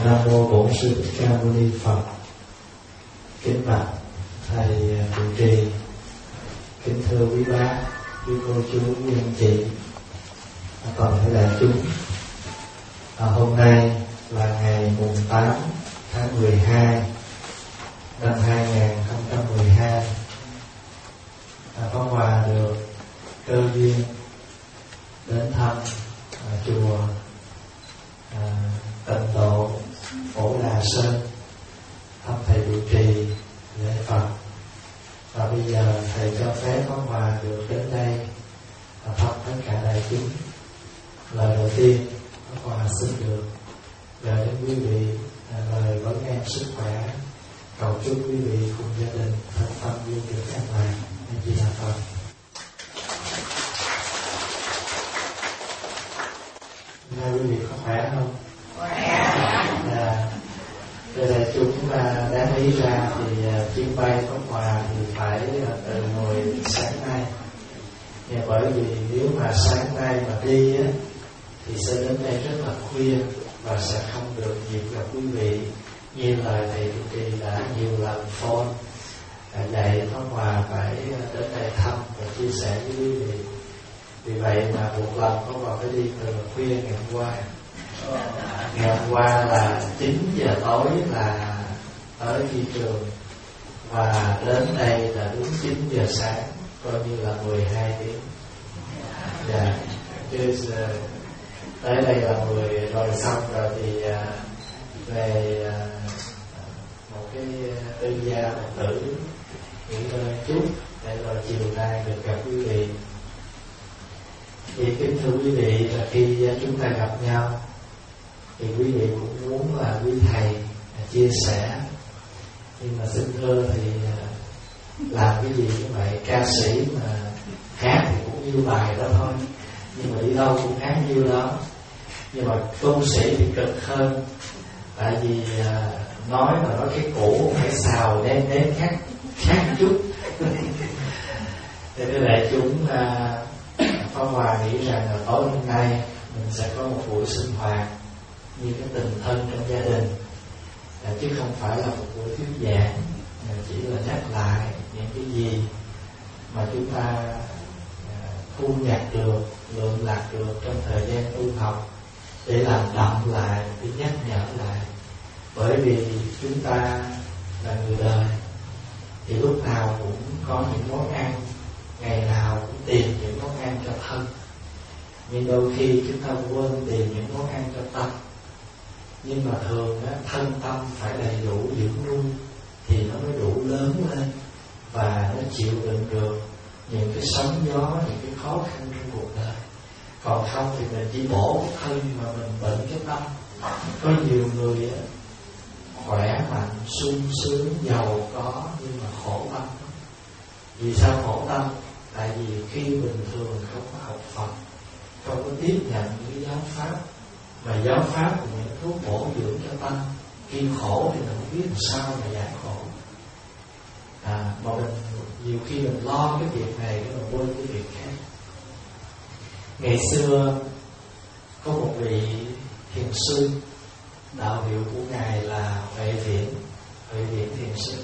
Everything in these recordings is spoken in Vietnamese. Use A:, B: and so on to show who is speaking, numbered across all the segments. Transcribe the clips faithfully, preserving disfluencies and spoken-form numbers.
A: Nam mô Bổn Sư Thích Ca Mâu Ni Phật. Kính bạch thầy trụ trì, kính thưa quý bác, quý cô chú, quý anh chị, toàn thể đại chúng. À, hôm nay là ngày mùng tám tháng mười hai năm hai nghìn không trăm mười hai. À, Pháp Hòa được cơ duyên đến thăm à, chùa à, Tịnh Độ Phổ Đà Sơn, thăm thầy trụ trì lễ Phật. Và bây giờ thầy cho phép Pháp Hòa được đến đây và thăm tất cả đại chúng. Lời đầu tiên Pháp Hòa xin được gửi đến quý vị lời vấn an sức khỏe, cầu chúc quý vị cùng gia đình thân tâm vui được an lành. A Di Đà Phật. Hai quý vị có khỏe không? Khỏe. À, đây là chúng ta đáng lý ra thì chuyến bay Pháp Hòa thì phải từ hồi sáng nay, nhưng bởi vì nếu mà sáng nay mà đi á thì sẽ đến đây rất là khuya và sẽ không được dịp gặp quý vị như lời thầy trụ trì đã nhiều lần phone dạy Pháp Hòa phải đến đây thăm và chia sẻ với quý vị. Vì vậy mà một lần Pháp Hòa phải đi từ khuya ngày hôm qua. Ngày hôm qua là chín giờ tối là tới phi trường, và đến đây là đúng chín giờ sáng, coi như là mười hai tiếng. Dạ, chứ tới đây là mười rồi, xong rồi thì về một cái tư gia Phật tử nghỉ ngơi chút để rồi chiều nay được gặp quý vị. Thì kính thưa quý vị, là khi chúng ta gặp nhau thì quý vị cũng muốn là quý thầy chia sẻ, nhưng mà xin thưa thì làm cái gì cũng vậy, ca sĩ mà hát thì cũng như bài đó thôi, nhưng mà đi đâu cũng hát như đó. Nhưng mà tu sĩ thì cực hơn, tại vì nói mà nói cái cũ phải xào nêm nếm khác khác chút. Thế nên đại chúng Pháp Hòa nghĩ rằng là tối hôm nay mình sẽ có một buổi sinh hoạt như cái tình thân trong gia đình, à, chứ không phải là một buổi thuyết giảng, mà chỉ là nhắc lại những cái gì mà chúng ta à, thu nhặt được, lượm lặt được trong thời gian tu học, để làm đậm lại, để nhắc nhở lại. Bởi vì chúng ta là người đời thì lúc nào cũng có những món ăn, ngày nào cũng tìm những món ăn cho thân, nhưng đôi khi chúng ta quên tìm những món ăn cho tâm. Nhưng mà thường á, thân tâm phải đầy đủ dưỡng nuôi thì nó mới đủ lớn lên và nó chịu đựng được những cái sóng gió, những cái khó khăn trong cuộc đời. Còn không thì mình chỉ bổ thân mà mình bệnh cái tâm. Có nhiều người á, khỏe mạnh, sung sướng, giàu có, nhưng mà khổ tâm. Vì sao khổ tâm? Tại vì khi bình thường không có học Phật, không có tiếp nhận những cái giáo pháp, mà giáo pháp là những thuốc bổ dưỡng cho tâm. Khi khổ thì mình không biết làm sao mà giải khổ. À, mà mình nhiều khi mình lo cái việc này để mình quên cái việc khác. Ngày xưa có một vị thiền sư, đạo hiệu của ngài là Huệ Viễn, Huệ Viễn thiền sư.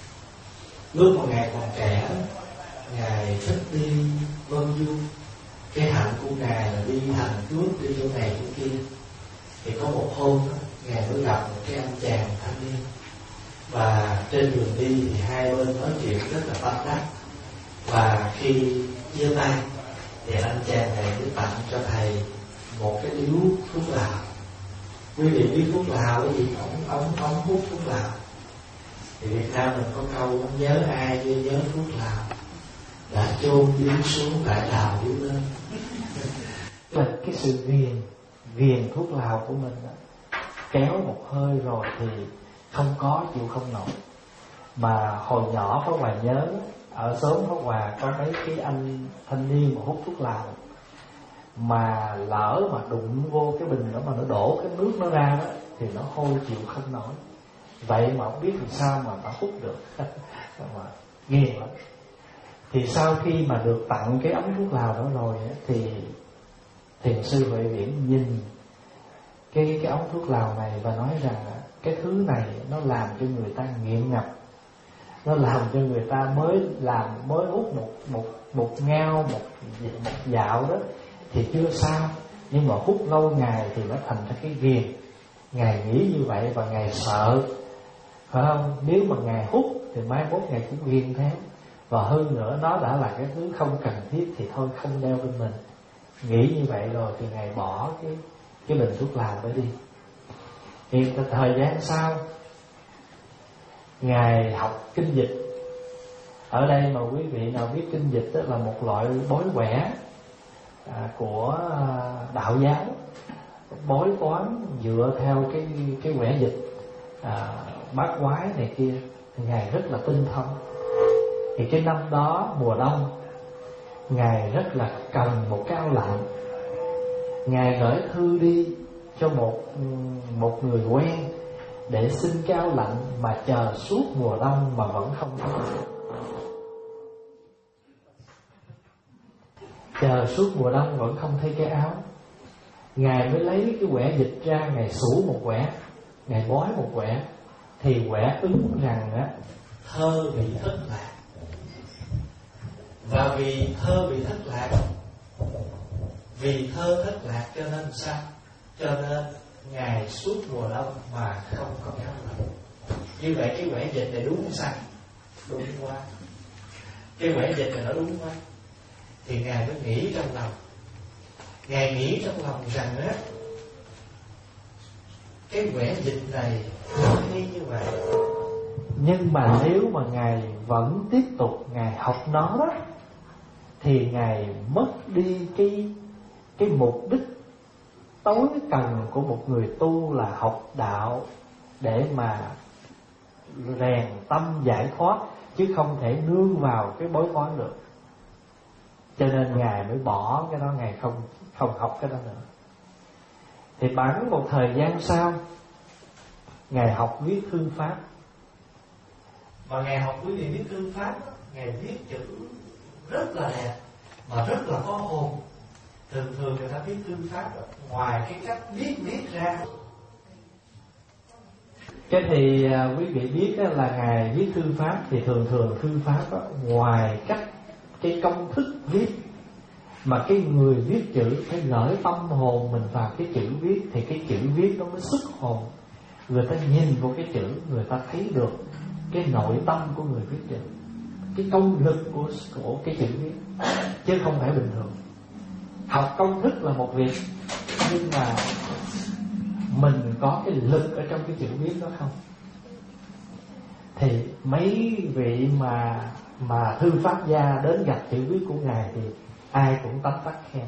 A: Lúc mà ngài còn trẻ, ngài thích đi vân du. Cái hạnh của ngài là đi thành trước, đi chỗ này chỗ kia. Thì có một hôm ngài mới gặp một cái anh chàng thanh niên, và trên đường đi thì hai bên nói chuyện rất là tâm đắc. Và khi chia tay thì anh chàng này mới tặng cho thầy một cái điếu thuốc lào. Quý vị biết thuốc lào cái gì? Ống ống ống hút thuốc lào. Thì Việt Nam mình có câu không nhớ ai chứ nhớ thuốc lào, đã chôn điếu xuống lại đào điếu lên. Là cái sự ghiền ghiền thuốc lào của mình đó, kéo một hơi rồi thì không có, chịu không nổi. Mà hồi nhỏ Pháp Hòa nhớ ở xóm Pháp Hòa có mấy cái anh thanh niên mà hút thuốc lào, mà lỡ mà đụng vô cái bình đó mà nó đổ cái nước nó ra đó thì nó hôi chịu không nổi. Vậy mà không biết làm sao mà nó hút được. Mà ghiền lắm. Thì sau khi mà được tặng cái ống thuốc lào đó rồi thì thiền sư Huệ Viễn nhìn
B: cái cái ống thuốc lào này và nói rằng cái thứ này nó làm cho người ta nghiện ngập, nó làm cho người ta mới làm mới hút một một một ngao một một dạo đó thì chưa sao, nhưng mà hút lâu ngày thì nó thành ra cái ghiền. Ngài nghĩ như vậy và Ngài sợ, phải không? Nếu mà Ngài hút thì mai mốt Ngài cũng ghiền theo, và hơn nữa nó đã là cái thứ không cần thiết thì thôi không đeo bên mình. Nghĩ như vậy rồi thì Ngài bỏ cái cái bình thuốc lào đó đi. Thì thời gian sau Ngài học kinh dịch. Ở đây mà quý vị nào biết kinh dịch đó là một loại bói quẻ à, của đạo giáo, bói toán dựa theo cái cái quẻ dịch à, bát quái này kia. Ngài rất là tinh thông. Thì cái năm đó mùa đông, Ngài rất là cần một cái áo lạnh. Ngài gửi thư đi cho một một người quen để xin cái áo lạnh, mà chờ suốt mùa đông mà vẫn không có. Chờ suốt mùa đông vẫn không thấy cái áo. Ngài mới lấy cái quẻ dịch ra, Ngài xủ một quẻ, Ngài bói một quẻ, thì quẻ ứng rằng á, thơ bị thất lạc. Và vì thơ bị thất lạc, vì thơ thất lạc cho nên sao? Cho nên Ngài suốt mùa đông mà không có áo lạnh. Như vậy cái quẻ dịch này đúng sai? Đúng quá. Cái quẻ dịch này nó đúng quá. Thì Ngài mới nghĩ trong lòng, Ngài nghĩ trong lòng rằng á, cái quẻ dịch này hay như vậy, nhưng mà nếu mà Ngài vẫn tiếp tục Ngài học nó đó, thì Ngài mất đi cái cái mục đích tối cần của một người tu là học đạo để mà rèn tâm giải thoát, chứ không thể nương vào cái bói toán được. Cho nên Ngài mới bỏ cái đó, Ngài không không học cái đó nữa. Thì bẵng một thời gian sau, Ngài học viết thư pháp. Mà Ngài học quý vị viết thư pháp, Ngài viết chữ rất là đẹp mà rất là có hồn. Thường thường người ta viết thư pháp ngoài cái cách viết viết ra. Cái thì à, quý vị biết đó là Ngài viết thư pháp thì thường thường thư pháp đó, ngoài cách cái công thức viết, mà cái người viết chữ phải gửi tâm hồn mình vào cái chữ viết, thì cái chữ viết nó mới xuất hồn. Người ta nhìn vào cái chữ, người ta thấy được cái nội tâm của người viết chữ, cái công lực của, của cái chữ viết, chứ không phải bình thường. Học công thức là một việc, nhưng mà mình có cái lực ở trong cái chữ viết đó không? Thì mấy vị mà mà thư pháp gia đến gặp chữ viết của Ngài thì ai cũng tấm tắc khen.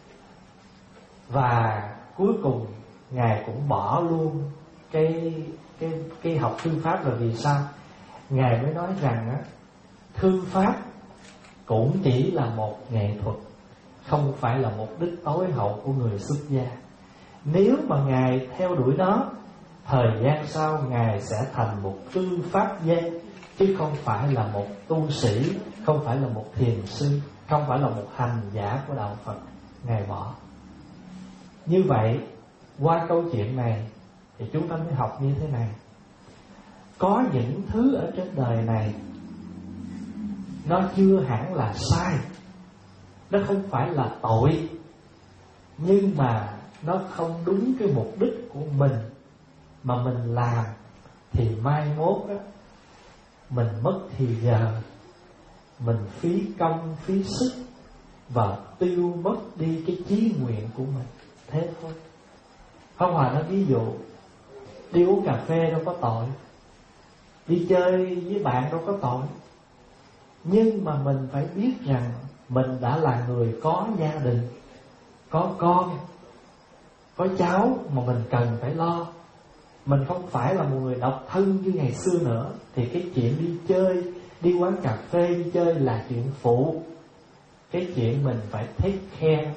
B: Và cuối cùng Ngài cũng bỏ luôn cái cái cái học thư pháp. Là vì sao? Ngài mới nói rằng á, thư pháp cũng chỉ là một nghệ thuật, không phải là mục đích tối hậu của người xuất gia. Nếu mà Ngài theo đuổi nó, thời gian sau Ngài sẽ thành một thư pháp gia, chứ không phải là một tu sĩ, không phải là một thiền sư, không phải là một hành giả của đạo Phật. Ngài bỏ. Như vậy, qua câu chuyện này thì chúng ta mới học như thế này. Có những thứ ở trên đời này nó chưa hẳn là sai, nó không phải là tội, nhưng mà nó không đúng cái mục đích của mình mà mình làm, thì mai mốt đó mình mất thì giờ, mình phí công phí sức và tiêu mất đi cái chí nguyện của mình. Thế thôi. Pháp Hòa nói ví dụ, đi uống cà phê đâu có tội, đi chơi với bạn đâu có tội, nhưng mà mình phải biết rằng mình đã là người có gia đình, có con, có cháu mà mình cần phải lo. Mình không phải là một người độc thân như ngày xưa nữa. Thì cái chuyện đi chơi, đi quán cà phê đi chơi là chuyện phụ. Cái chuyện mình phải take care,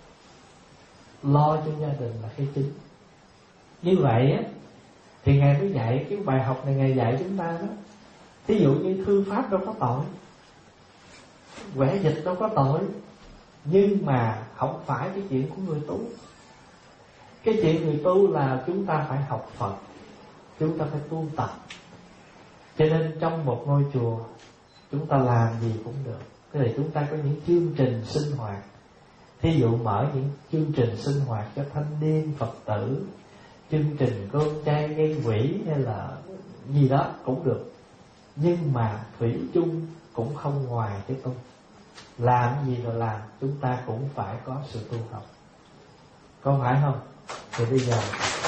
B: lo cho gia đình là cái chính. Như vậy á, thì Ngài mới dạy cái bài học này, Ngài dạy chúng ta đó. Ví dụ như thư pháp đâu có tội, vẽ dịch đâu có tội, nhưng mà không phải cái chuyện của người tu. Cái chuyện người tu là chúng ta phải học Phật, chúng ta phải tu tập. Cho nên trong một ngôi chùa chúng ta làm gì cũng được. Thế thì chúng ta có những chương trình sinh hoạt. Thí dụ mở những chương trình sinh hoạt cho thanh niên Phật tử, chương trình cơm chay gây quỹ hay là gì đó cũng được. Nhưng mà thủy chung cũng không ngoài cái tu. Làm gì rồi làm, chúng ta cũng phải có sự tu học, có phải không? Thì bây giờ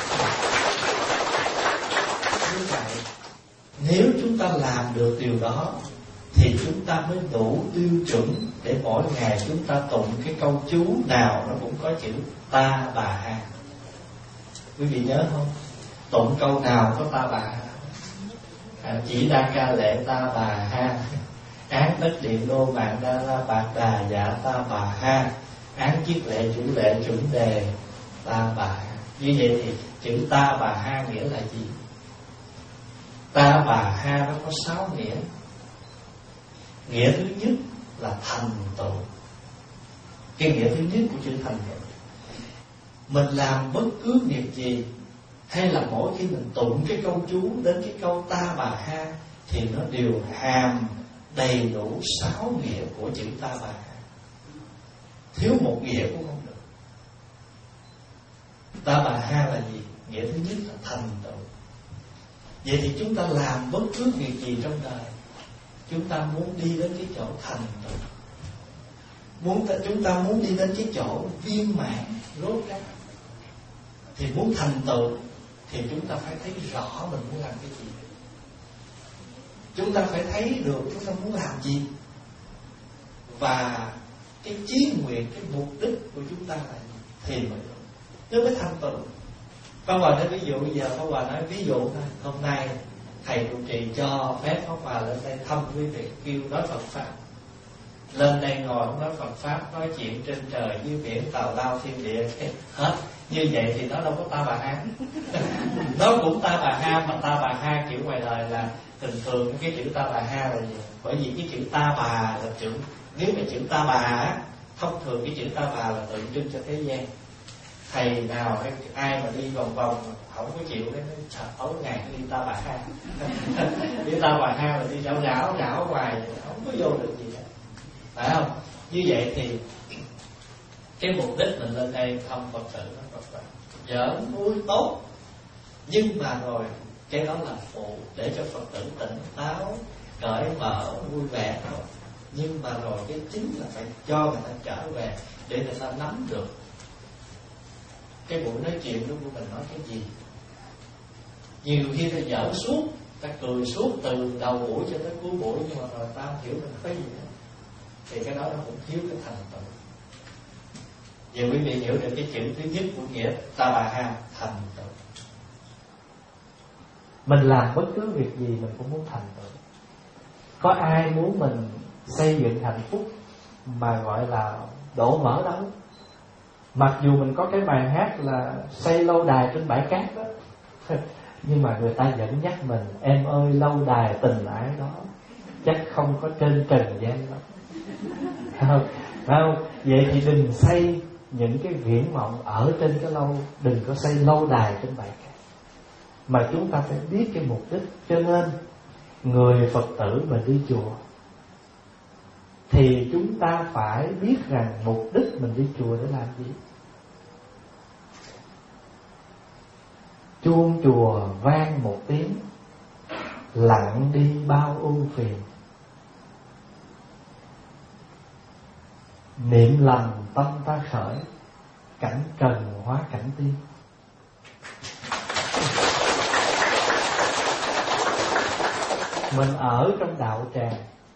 A: như vậy, nếu chúng ta làm được điều đó thì chúng ta mới đủ tiêu chuẩn để mỗi ngày chúng ta tụng cái câu chú nào nó cũng có chữ ta bà ha. Quý vị nhớ không? Tụng câu nào có ta bà ha. À, chỉ đa ca lệ ta bà ha, án đất điện đô mạng đa la bạc đà dạ ta bà ha, án chiết lệ chủ lệ chuẩn đề ta bà ha. Như vậy thì chữ ta bà ha nghĩa là gì? Ta bà ha nó có sáu nghĩa. Nghĩa thứ nhất là thành tựu. Cái nghĩa thứ nhất của chữ thành tựu, mình làm bất cứ việc gì hay là mỗi khi mình tụng cái câu chú đến cái câu ta bà ha thì nó đều hàm đầy đủ sáu nghĩa của chữ ta bà ha. Thiếu một nghĩa cũng không được. Ta bà ha là gì? Nghĩa thứ nhất là thành tựu. Vậy thì chúng ta làm bất cứ việc gì trong đời, chúng ta muốn đi đến cái chỗ thành tựu, muốn ta, chúng ta muốn đi đến cái chỗ viên mãn rốt ráo, thì muốn thành tựu thì chúng ta phải thấy rõ mình muốn làm cái gì. Chúng ta phải thấy được chúng ta muốn làm gì, và cái chí nguyện, cái mục đích của chúng ta là gì thì mới được, nó mới thành tựu. Pháp Hòa nói ví dụ, bây giờ Pháp Hòa nói ví dụ thôi. Hôm nay thầy trụ trì cho phép Pháp Hòa lên đây thăm quý vị, kêu nói Phật pháp. Lên đây ngồi nói Phật pháp, nói chuyện trên trời dưới biển tào lao thiên địa hết. Như vậy thì nó đâu có ta bà ha. Nó cũng ta bà ha, mà ta bà ha kiểu ngoài đời là thường thường cái chữ ta bà ha là gì? Bởi vì cái chữ ta bà là chữ, nếu mà chữ ta bà á, thông thường cái chữ ta bà là tượng trưng cho thế gian. Thầy nào hay ai mà đi vòng vòng không có chịu cái tối ngày đi ta bà ha. Đi ta bà ha là đi rảo rảo rảo hoài, không có vô được gì hết, phải không? Như vậy thì cái mục đích mình lên đây thăm Phật tử nó Phật giỡn vui tốt, nhưng mà rồi cái đó là phụ để cho Phật tử tỉnh táo, cởi mở, vui vẻ thôi. Nhưng mà rồi cái chính là phải cho người ta trở về để người ta nắm được cái buổi nói chuyện đó của mình nói cái gì. Nhiều khi ta giỡn suốt, ta cười suốt từ đầu buổi cho tới cuối buổi, nhưng mà rồi ta không hiểu mình nói gì nữa, thì cái đó nó cũng thiếu cái thành tựu. Giờ quý vị hiểu được cái chữ thứ nhất của nghĩa ta bà ha, thành tựu.
B: Mình làm bất cứ việc gì mình cũng muốn thành tựu. Có ai muốn mình xây dựng hạnh phúc mà gọi là đổ vỡ đâu. Mặc dù mình có cái bài hát là xây lâu đài trên bãi cát đó, nhưng mà người ta vẫn nhắc mình: em ơi lâu đài tình ái đó chắc không có trên trần gian đâu. Không, không. Vậy thì đừng xây những cái viễn vọng ở trên cái lâu, đừng có xây lâu đài trên bãi cát, mà chúng ta phải biết cái mục đích. Cho nên người Phật tử mà đi chùa thì chúng ta phải biết rằng mục đích mình đi chùa để làm gì. Chuông chùa vang một tiếng, lặng đi bao ưu phiền. Niệm lành tâm ta khởi, cảnh trần hóa cảnh tiên. Mình ở trong đạo tràng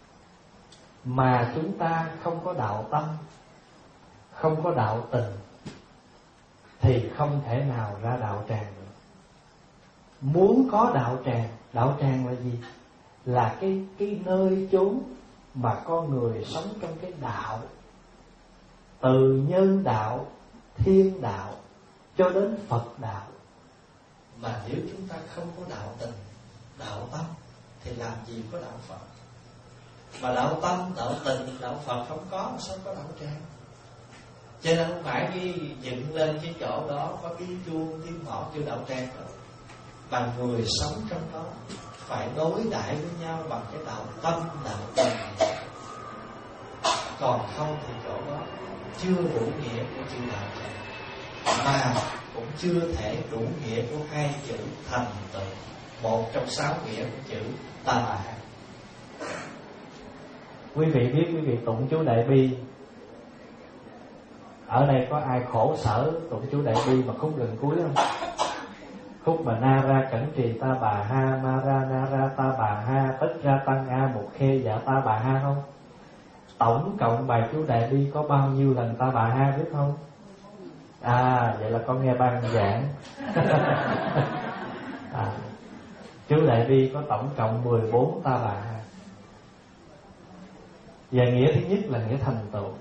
B: mà chúng ta không có đạo tâm, không có đạo tình, thì không thể nào ra đạo tràng được. Muốn có đạo tràng, đạo tràng là gì? Là cái, cái nơi chốn mà con người sống trong cái đạo, từ nhân đạo, thiên đạo cho đến Phật đạo.
A: Mà nếu chúng ta không có đạo tình, đạo tâm thì làm gì có đạo Phật. Mà đạo tâm, đạo tình, đạo Phật không có, sao có đạo tràng?
B: Cho nên không phải cái dựng lên cái chỗ đó có tiếng chuông, tiếng mõ kêu đạo tràng đâu, mà người sống trong đó phải đối đãi với nhau bằng cái đạo tâm, đạo tình. Còn không thì chỗ đó chưa đủ nghĩa của chữ đạo tràng, mà cũng chưa thể đủ nghĩa của hai chữ thành tựu, một trong sáu nghĩa của chữ Ta Bà Ha. Quý vị biết quý vị tụng chú Đại Bi, ở đây có ai khổ sở tụng chú Đại Bi mà khúc gần cuối không? Khúc mà na ra cẩn trì ta bà ha, ma ra na ra ta bà ha, tất ra tăng a một khê dạ ta bà ha không? Tổng cộng bài chú Đại Bi có bao nhiêu lần ta bà ha biết không? À, vậy là con nghe ban giảng. À, chú Đại Bi có tổng cộng mười bốn ta bà ha. Và nghĩa thứ nhất là nghĩa thành tựu.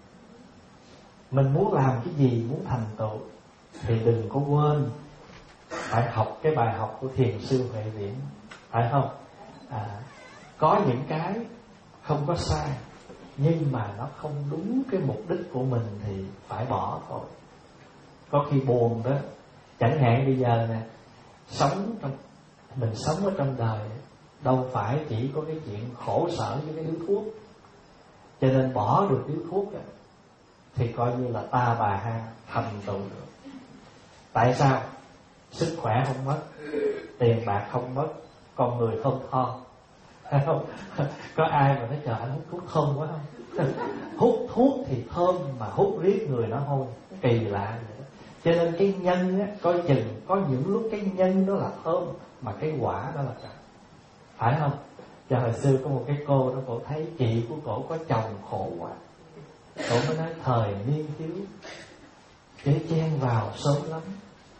B: Mình muốn làm cái gì, muốn thành tựu thì đừng có quên phải học cái bài học của thiền sư Huệ Viễn, phải không? À, có những cái không có sai, nhưng mà nó không đúng cái mục đích của mình thì phải bỏ thôi. Có khi buồn đó. Chẳng hạn bây giờ nè, sống trong mình sống ở trong đời đâu phải chỉ có cái chuyện khổ sở với cái điếu thuốc. Cho nên bỏ được điếu thuốc đó, thì coi như là ta bà ha thành tựu được. Tại sao? Sức khỏe không mất, tiền bạc không mất, con người không tho. Thấy không? Có ai mà nói trời anh hút thuốc thơm quá không? Hút thuốc thì thơm mà hút riết người nó hôi, kỳ lạ vậy đó. Cho nên cái nhân á, coi chừng có những lúc cái nhân đó là thơm mà cái quả đó là trật, phải không? Cho hồi xưa có một cái cô đó, cổ thấy chị của cổ có chồng khổ quá, cổ mới nói thời niên thiếu chế chen vào sớm lắm,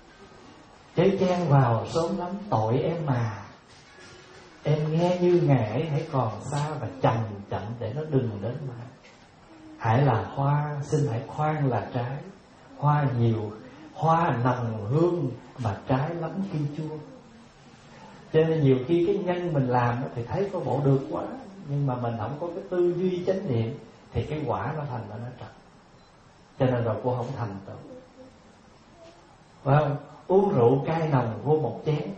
B: chế chen vào sớm lắm tội em mà. Em nghe như ngày ấy hãy còn xa và chậm chậm để nó đừng đến mà. Hãy là hoa, xin hãy khoan là trái. Hoa nhiều, hoa nồng hương mà trái lắm khi chua. Cho nên nhiều khi cái nhân mình làm thì thấy có bộ được quá, nhưng mà mình không có cái tư duy chánh niệm thì cái quả nó thành ra nó trật. Cho nên rồi cô không thành tựu. Phải không? Uống rượu cay nồng vô một chén,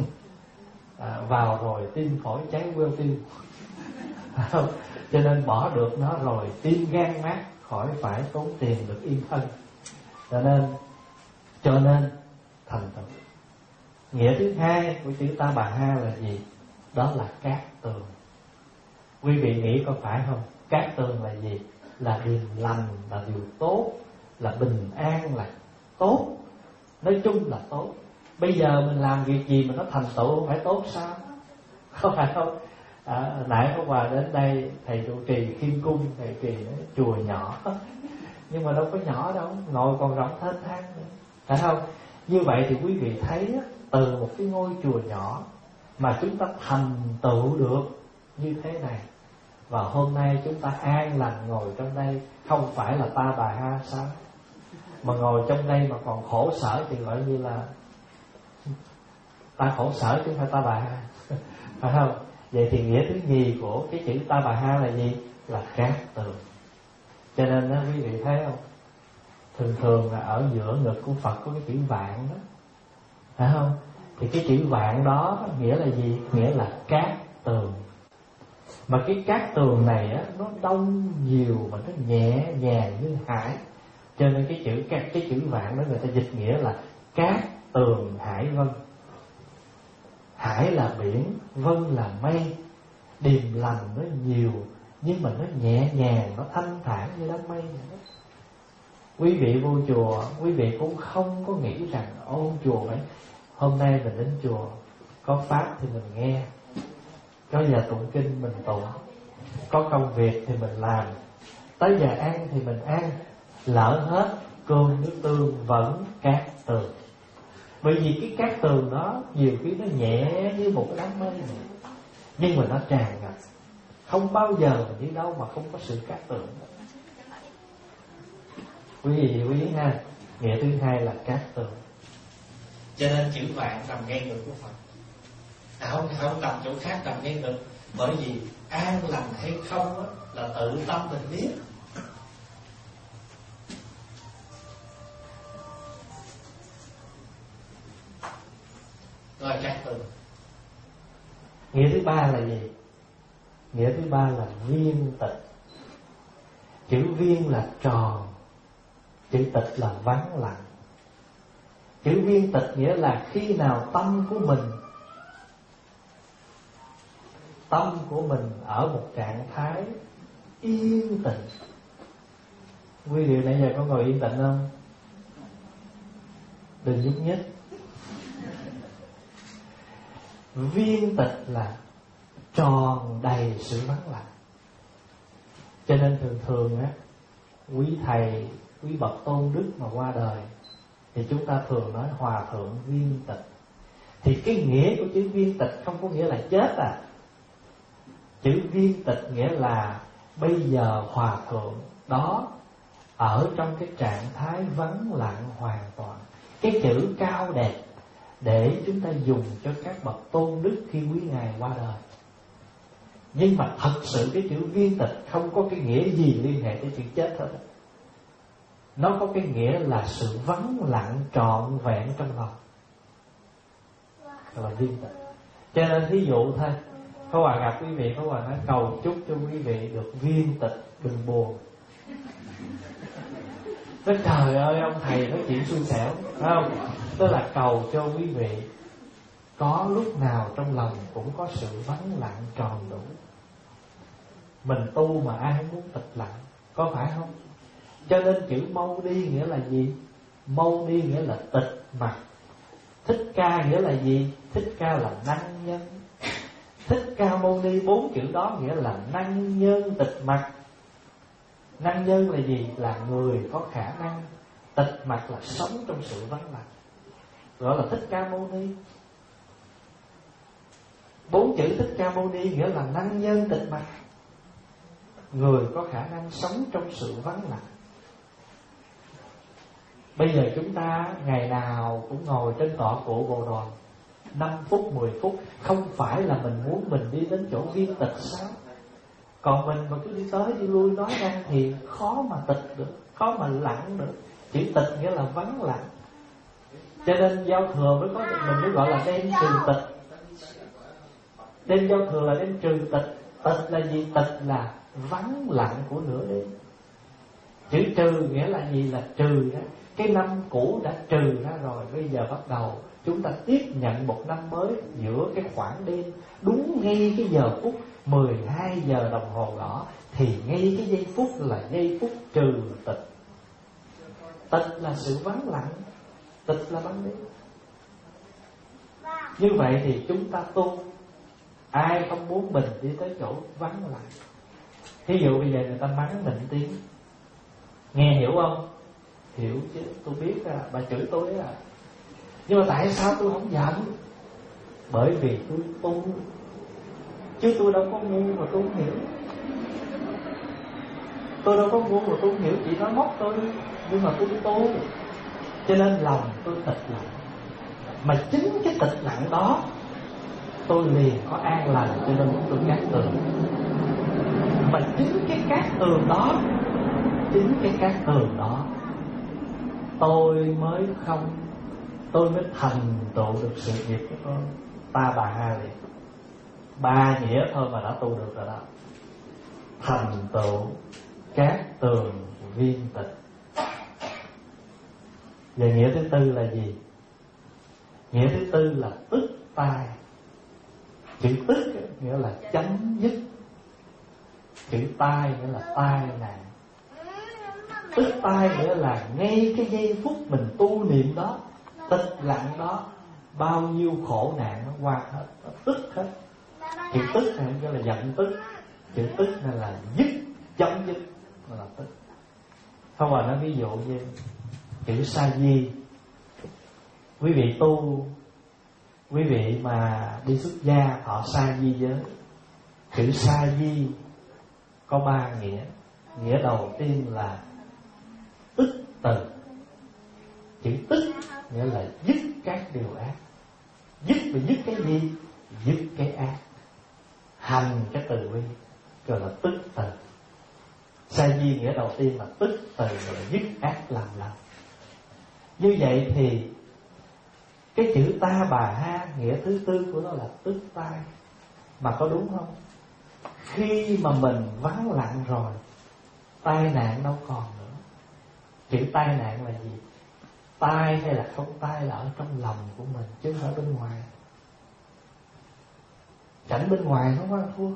B: à, vào rồi tim phổi cháy queo tim. Không? Cho nên bỏ được nó rồi tim gan mát, khỏi phải tốn tiền được yên thân. Cho nên Cho nên thành tựu. Nghĩa thứ hai của chữ ta bà ha là gì? Đó là cát tường. Quý vị nghĩ có phải không? Cát tường là gì? Là điềm lành, là điều tốt, là bình an, là tốt. Nói chung là tốt. Bây giờ mình làm việc gì mà nó thành tựu không phải tốt sao? Không phải không? À, nãy có quà đến đây thầy trụ trì Khiêm Cung, thầy trì nói chùa nhỏ, nhưng mà đâu có nhỏ đâu, ngồi còn rộng thênh thang nữa, phải không? Như vậy thì quý vị thấy từ một cái ngôi chùa nhỏ mà chúng ta thành tựu được như thế này, và hôm nay chúng ta an lành ngồi trong đây, không phải là ta bà ha sao? Mà ngồi trong đây mà còn khổ sở thì gọi như là ta khổ sở chứ không phải ta bà ha, phải không? Vậy thì nghĩa thứ nhì của cái chữ ta bà ha là gì? Là cát tường. Cho nên đó, quý vị thấy không? Thường thường là ở giữa ngực của Phật có cái chữ vạn đó, phải không? Thì cái chữ vạn đó nghĩa là gì? Nghĩa là cát tường. Mà cái cát tường này á, nó đông nhiều mà nó nhẹ nhàng như hải. Cho nên cái chữ cái, cái chữ vạn đó người ta dịch nghĩa là cát tường hải vân. Hải là biển, vân là mây. Điềm lành nó nhiều, nhưng mà nó nhẹ nhàng, nó thanh thản như đám mây vậy đó. Quý vị vô chùa, quý vị cũng không có nghĩ rằng ôn chùa phải hôm nay mình đến chùa có pháp thì mình nghe, có giờ tụng kinh mình tụng, có công việc thì mình làm, tới giờ ăn thì mình ăn, lỡ hết cơm nước tương vẫn cát tường. Bởi vì cái cát tường đó nhiều khi nó nhẹ như một cái đám mây này, nhưng mà nó tràn ngập, không bao giờ mà đi đâu mà không có sự cát tường. Quý vị quý ý ha. Nghĩa thứ hai là cát tường. Cho nên chữ vạn nằm ngay ngực của Phật, à, không, không nằm chỗ khác, nằm ngay ngực. Bởi vì an lành hay không đó, là tự tâm mình biết.
A: là cát tường.
B: Nghĩa thứ ba là gì? Nghĩa thứ ba là viên tịch. Chữ viên là tròn, chữ tịch là vắng lặng. Chữ viên tịch nghĩa là khi nào tâm của mình Tâm của mình ở một trạng thái yên tĩnh. Quý vị nãy giờ có ngồi yên tĩnh không? Đừng nhúc nhích. Viên tịch là tròn đầy sự vắng lặng. Cho nên thường thường á, quý thầy, quý bậc tôn đức mà qua đời thì chúng ta thường nói hòa thượng viên tịch. Thì cái nghĩa của chữ viên tịch không có nghĩa là chết à. Chữ viên tịch nghĩa là bây giờ hòa thượng đó ở trong cái trạng thái vắng lặng hoàn toàn. Cái chữ cao đẹp để chúng ta dùng cho các bậc tôn đức khi quý ngài qua đời. Nhưng mà thật sự cái chữ viên tịch không có cái nghĩa gì liên hệ tới chữ chết hết. Nó có cái nghĩa là sự vắng lặng trọn vẹn trong lòng, là viên tịch. Cho nên ví dụ thôi, Pháp Hòa gặp quý vị, Pháp Hòa nói cầu chúc cho quý vị được viên tịch, đừng buồn. Nói trời ơi, ông thầy nói chuyện xui xẻo, phải không? Tức là cầu cho quý vị có lúc nào trong lòng cũng có sự vắng lặng tròn đủ. Mình tu mà ai không muốn tịch lặng, có phải không? Cho nên chữ Mâu Ni nghĩa là gì? Mâu Ni nghĩa là tịch mặc. Thích Ca nghĩa là gì? Thích Ca là năng nhân. Thích Ca Mâu Ni, bốn chữ đó nghĩa là năng nhân tịch mặc. Năng nhân là gì? Là người có khả năng. Tịch mặc là sống trong sự vắng lặng, gọi là Thích Ca Mâu Ni. Bốn chữ Thích Ca Mâu Ni nghĩa là năng nhân tịch mặc, người có khả năng sống trong sự vắng lặng. Bây giờ chúng ta ngày nào cũng ngồi trên tọa cụ Bồ Đoàn năm phút, mười phút. Không phải là mình muốn mình đi đến chỗ viên tịch sao? Còn mình mà cứ đi tới đi lui nói năng thì khó mà tịch được, khó mà lặng được. Chữ tịch nghĩa là vắng lặng. Cho nên giao thừa mới có, mình mới gọi là đêm trừ tịch. Đêm giao thừa là đêm trừ tịch. Tịch là gì? Tịch là vắng lặng của nửa đêm. Chữ trừ nghĩa là gì? Là trừ đó. Cái năm cũ đã trừ ra rồi, bây giờ bắt đầu chúng ta tiếp nhận một năm mới giữa cái khoảng đêm. Đúng ngay cái giờ phút mười hai giờ đồng hồ gõ thì ngay cái giây phút là giây phút trừ tịch. Tịch là sự vắng lặng, tịch là ban đêm. Như vậy thì chúng ta tu, ai không muốn mình đi tới chỗ vắng lặng. Thí dụ bây giờ người ta mắng mình tiếng, nghe hiểu không? Hiểu chứ, tôi biết à, bà chửi tôi à. Nhưng mà tại sao tôi không giận? Bởi vì tôi tu, chứ tôi đâu có ngu mà tôi không hiểu. Tôi đâu có ngu mà tôi không hiểu, chỉ nói móc tôi. Nhưng mà tôi tu, cho nên lòng tôi tịch lặng. Mà chính cái tịch lặng đó tôi liền có an lành, cho nên tôi cát tường. Mà chính cái cát tường đó, chính cái cát tường đó tôi mới không, tôi mới thành tựu được sự nghiệp của tôi. Ta bà ha liền, ba nghĩa thôi mà đã tu được rồi đó. Thành tựu cát tường viên tịch. Và nghĩa thứ tư là gì? Nghĩa thứ tư là tức tai. Chữ tức nghĩa là chấm dứt, chữ tai nghĩa là tai nạn. Tức tai nghĩa là ngay cái giây phút mình tu niệm đó, tịch lặng đó, bao nhiêu khổ nạn nó qua hết, nó tức hết. Chữ tức này nghĩa là giận tức, chữ tức này là dứt, chấm dứt, mà là tức. Không phải nói ví dụ như chữ sa di. Quý vị tu, quý vị mà đi xuất gia thọ sa di giới, chữ sa di có ba nghĩa. Nghĩa đầu tiên là tức từ. Chữ tức nghĩa là dứt các điều ác. Dứt và dứt cái gì? Dứt cái ác. Hành cái từ bi, gọi là tức từ. Sa di nghĩa đầu tiên là tức từ, gọi là dứt ác làm lành. Như vậy thì Cái chữ ta bà ha, nghĩa thứ tư của nó là tức tai. Mà có đúng không? Khi mà mình vắng lặng rồi, tai nạn đâu còn nữa. Chữ tai nạn là gì? Tai hay là không tai là ở trong lòng của mình, chứ không phải bên ngoài. Cảnh bên ngoài không có thua.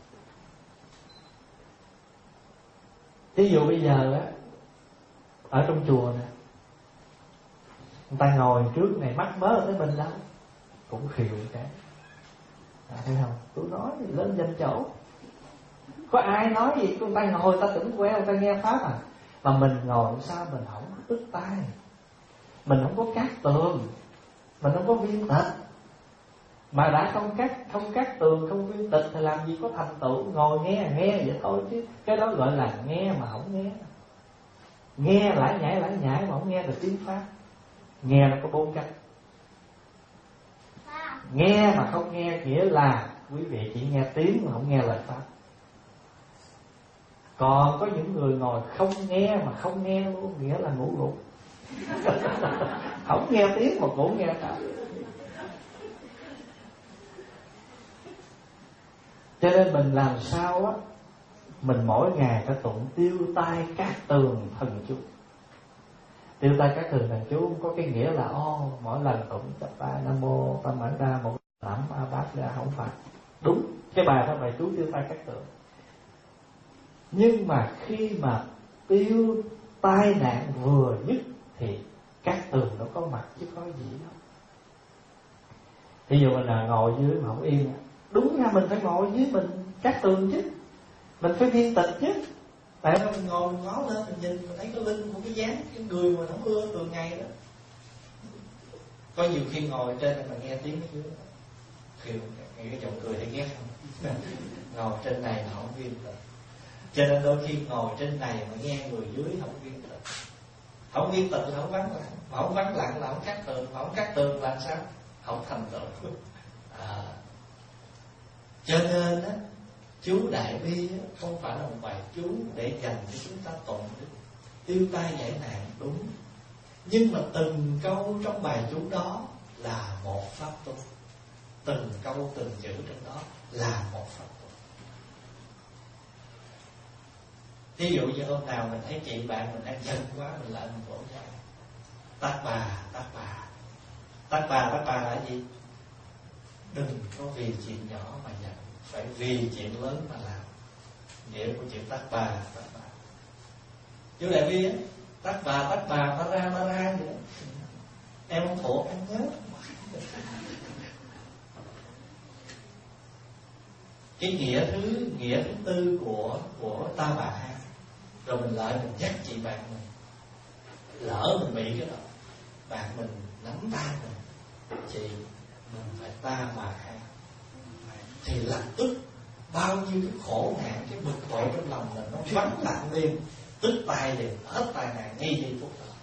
B: Ví dụ bây giờ á, ở trong chùa nè, người ta ngồi trước này mắc mớ tới mình đâu, cũng khều cái. À, thấy không? Tôi nói thì lên danh chỗ. Có ai nói gì, người ta ngồi người ta tưởng quen, người ta nghe pháp à. Mà mình ngồi sao mình không có tức tai, mình không có cát tường, mình không có viên tịch. Mà đã không cắt không cắt tường, không viên tịch thì làm gì có thành tựu. Ngồi nghe nghe vậy thôi chứ cái đó gọi là nghe mà không nghe. Nghe lải nhải lải nhải mà không nghe được tiếng pháp. Nghe nó có bốn cách. Nghe mà không nghe nghĩa là quý vị chỉ nghe tiếng mà không nghe lời pháp. Còn có những người ngồi không nghe mà không nghe luôn, nghĩa là ngủ gục. Không nghe tiếng mà cũng nghe pháp. Cho nên mình làm sao á, mình mỗi ngày phải tụng tiêu tai cát tường thần chú. Tiêu tai cát tường thần chú không có cái nghĩa là ô mỗi lần tụng chắp tay nam mô tam bản đa một lẩm a bát ra, không phải. Đúng, cái bài đó bài chú tiêu tai cát tường. Nhưng mà khi mà tiêu tai nạn vừa dứt thì cát tường nó có mặt chứ có gì đâu. Ví dụ mình là ngồi dưới mà không yên, đúng nha, mình phải ngồi dưới mình cát tường chứ, mình phải viên tịch chứ. Tại mình ngồi mình ngó lên mình nhìn mình thấy cái lưng của cái dáng cái người mà không ưa thường ngày đó. Có nhiều khi ngồi trên này mà nghe tiếng ở dưới, khi nghe cái giọng cười thấy ghét không? Ngồi trên này mà không viên tịch. Cho nên đôi khi ngồi trên này mà nghe người dưới không viên tịch. Không viên tịch là không vắng lặng, mà không vắng lặng là không cắt tường, mà không cắt tường là sao? Không thành tựu. À. Cho nên á, chú Đại Bi á, không phải là một bài chú để dành cho chúng ta tụng tiêu tai giải nạn, đúng. Nhưng mà từng câu trong bài chú đó là một pháp tu. Từng câu từng chữ trong đó là một pháp tu. Ví dụ như hôm nào mình thấy chị bạn mình ăn chân quá, mình lại mình vỗ tay. Tác bà, tác bà. Tác bà, tác bà là gì? Đừng có vì chuyện nhỏ mà giận, phải vì chuyện lớn mà làm. Nghĩa của chuyện tác bà, tác bà. Chú Đại Bi á, tác bà, tác bà, ta ra, ta ra vậy. Em không thuộc, em nhớ. Cái nghĩa thứ nghĩa thứ tư của của ta bà ha. Rồi mình lại mình dắt chị bạn mình, lỡ mình bị cái đó, bạn mình nắm tay mình, chị mình phải ta bà ha, thì lập tức bao nhiêu cái khổ nạn, cái bực bội trong lòng mình nó vắng lặng liền, tức tay liền, hết tai nạn ngay giây phút đó.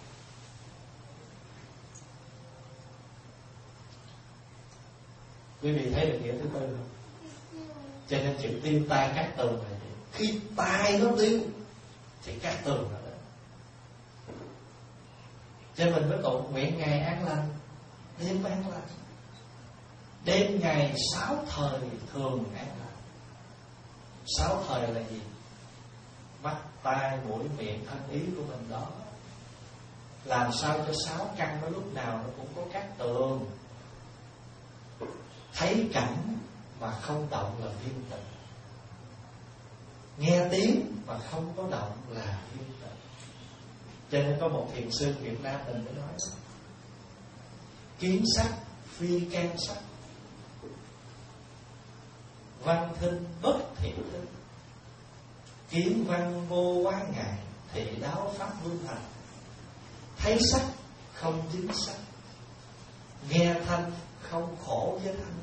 B: Quý vị thấy được nghĩa thứ tư không? Cho nên chữ tiêu tai cát tường là gì? Khi tai nó tiêu thì cát tường là đó. Cho mình mới tụng nguyện ngày an lành, đêm an lành. Đêm ngày sáu thời thường an lành. Sáu thời là gì? Mắt, tai, mũi, miệng, thân ý của mình đó. Làm sao cho sáu căn nó lúc nào nó cũng có cát tường. Thấy cảnh mà không động là viên tịch. Nghe tiếng mà không có động là viên tịch. Cho nên có một thiền sư Việt Nam mình mới nói: kiến sắc phi can sắc, văn thinh bất thiện thinh. Kiến văn vô quá ngại, thị đáo pháp vương thành. Thấy sắc không dính sắc, nghe thanh không khổ với thanh.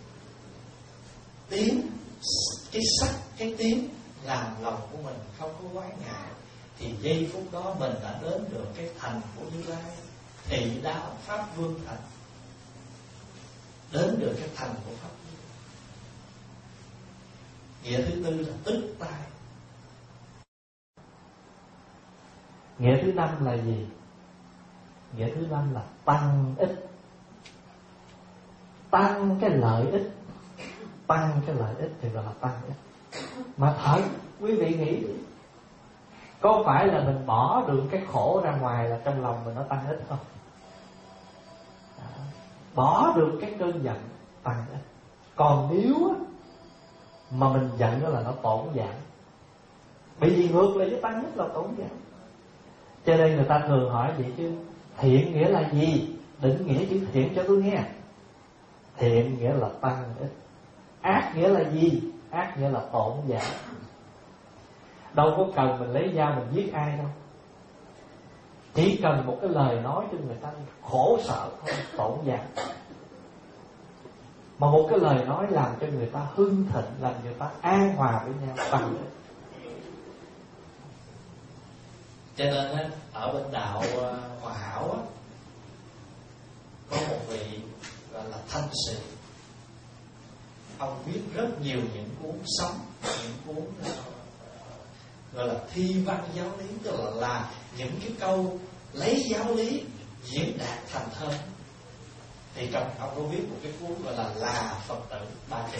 B: Tiếng, cái sắc, cái tiếng làm lòng của mình không có quái ngại, thì giây phút đó mình đã đến được cái thành của Như Lai, thị đạo pháp vương thành. Đến được cái thành của pháp vương. Nghĩa thứ tư là tức tai. Nghĩa thứ năm là gì? Nghĩa thứ năm là tăng ích. tăng cái lợi ích, tăng cái lợi ích thì gọi là tăng ích. Mà thật, quý vị nghĩ đi, có phải là mình bỏ được cái khổ ra ngoài là trong lòng mình nó tăng ích không? Đó. Bỏ được cái cơn giận tăng ích. Còn nếu mà mình giận đó là nó tổn giảm. Bởi vì ngược lại với tăng ích là tổn giảm. Cho nên người ta thường hỏi vậy chứ, thiện nghĩa là gì? Định nghĩa chữ thiện cho tôi nghe. Thiện nghĩa là tăng ích. Ác nghĩa là gì? Ác nghĩa là tổn giảm. Đâu có cần mình lấy dao mình giết ai đâu. Chỉ cần một cái lời nói cho người ta khổ sợ thôi, tổn giảm. Mà một cái lời nói làm cho người ta hưng thịnh, làm người ta an hòa với nhau, tăng ích.
C: Cho nên á, ở bên đạo Hòa Hảo á, có một vị gọi là Thanh Sĩ. Ông viết rất nhiều những cuốn sống, những cuốn uh, gọi là thi văn giáo lý, tức là, là những cái câu lấy giáo lý diễn đạt thành thơ. Thì trong ông có viết một cái cuốn gọi là Là Phật Tử Ba Chữ.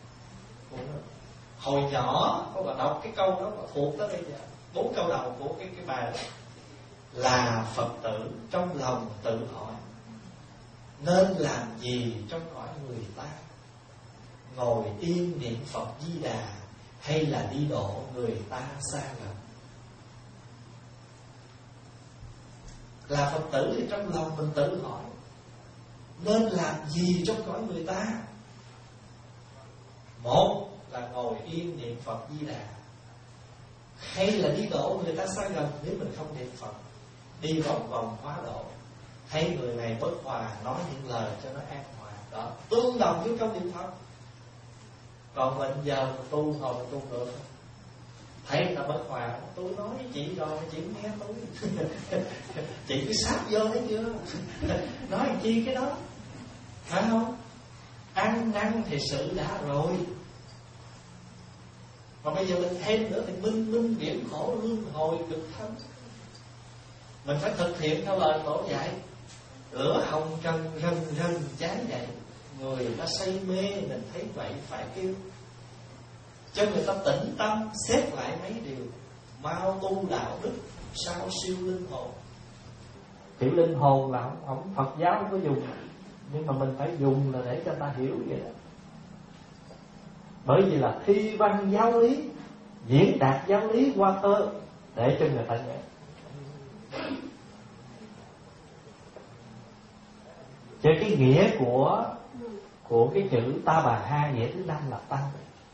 C: Hồi nhỏ có bạn đọc cái câu đó mà thuộc tới bây giờ, bốn câu đầu của cái cái bài đó. Là Phật tử trong lòng tự hỏi, nên làm gì trong cõi người ta? Ngồi yên niệm Phật Di Đà, hay là đi độ người ta xa gần? Là Phật tử thì trong lòng mình tự hỏi, nên làm gì trong cõi người ta? Một là ngồi yên niệm Phật Di Đà, hay là đi độ người ta xa gần. Nếu mình không niệm Phật, đi vòng vòng hóa độ, thấy người này bất hòa, nói những lời cho nó an hòa, đó tương đồng với câu niệm Phật. Còn mình giờ mình tu ngồi mình tu được, thấy người ta bất hòa, tôi nói với chị rồi, chị nghe tôi chị cứ sáp vô thấy chưa nói làm chi cái đó, phải không? Ăn năn thì sự đã rồi, mà bây giờ mình thêm nữa thì minh minh viễn khổ luân hồi cực thâm. Mình phải thực hiện theo lời Tổ dạy. Lửa hồng trần rần rần cháy dậy, người ta say mê mình thấy vậy phải kêu, cho người ta tĩnh tâm xét lại mấy điều, mau tu đạo đức sao siêu linh hồn.
B: Tiểu linh hồn là không, không Phật giáo không có dùng, nhưng mà mình phải dùng là để cho ta hiểu vậy đó. Bởi vì là thi văn giáo lý, diễn đạt giáo lý qua thơ để cho người ta nghe. Cho cái nghĩa của của cái chữ Ta Bà Ha, nghĩa thứ năm là tăng.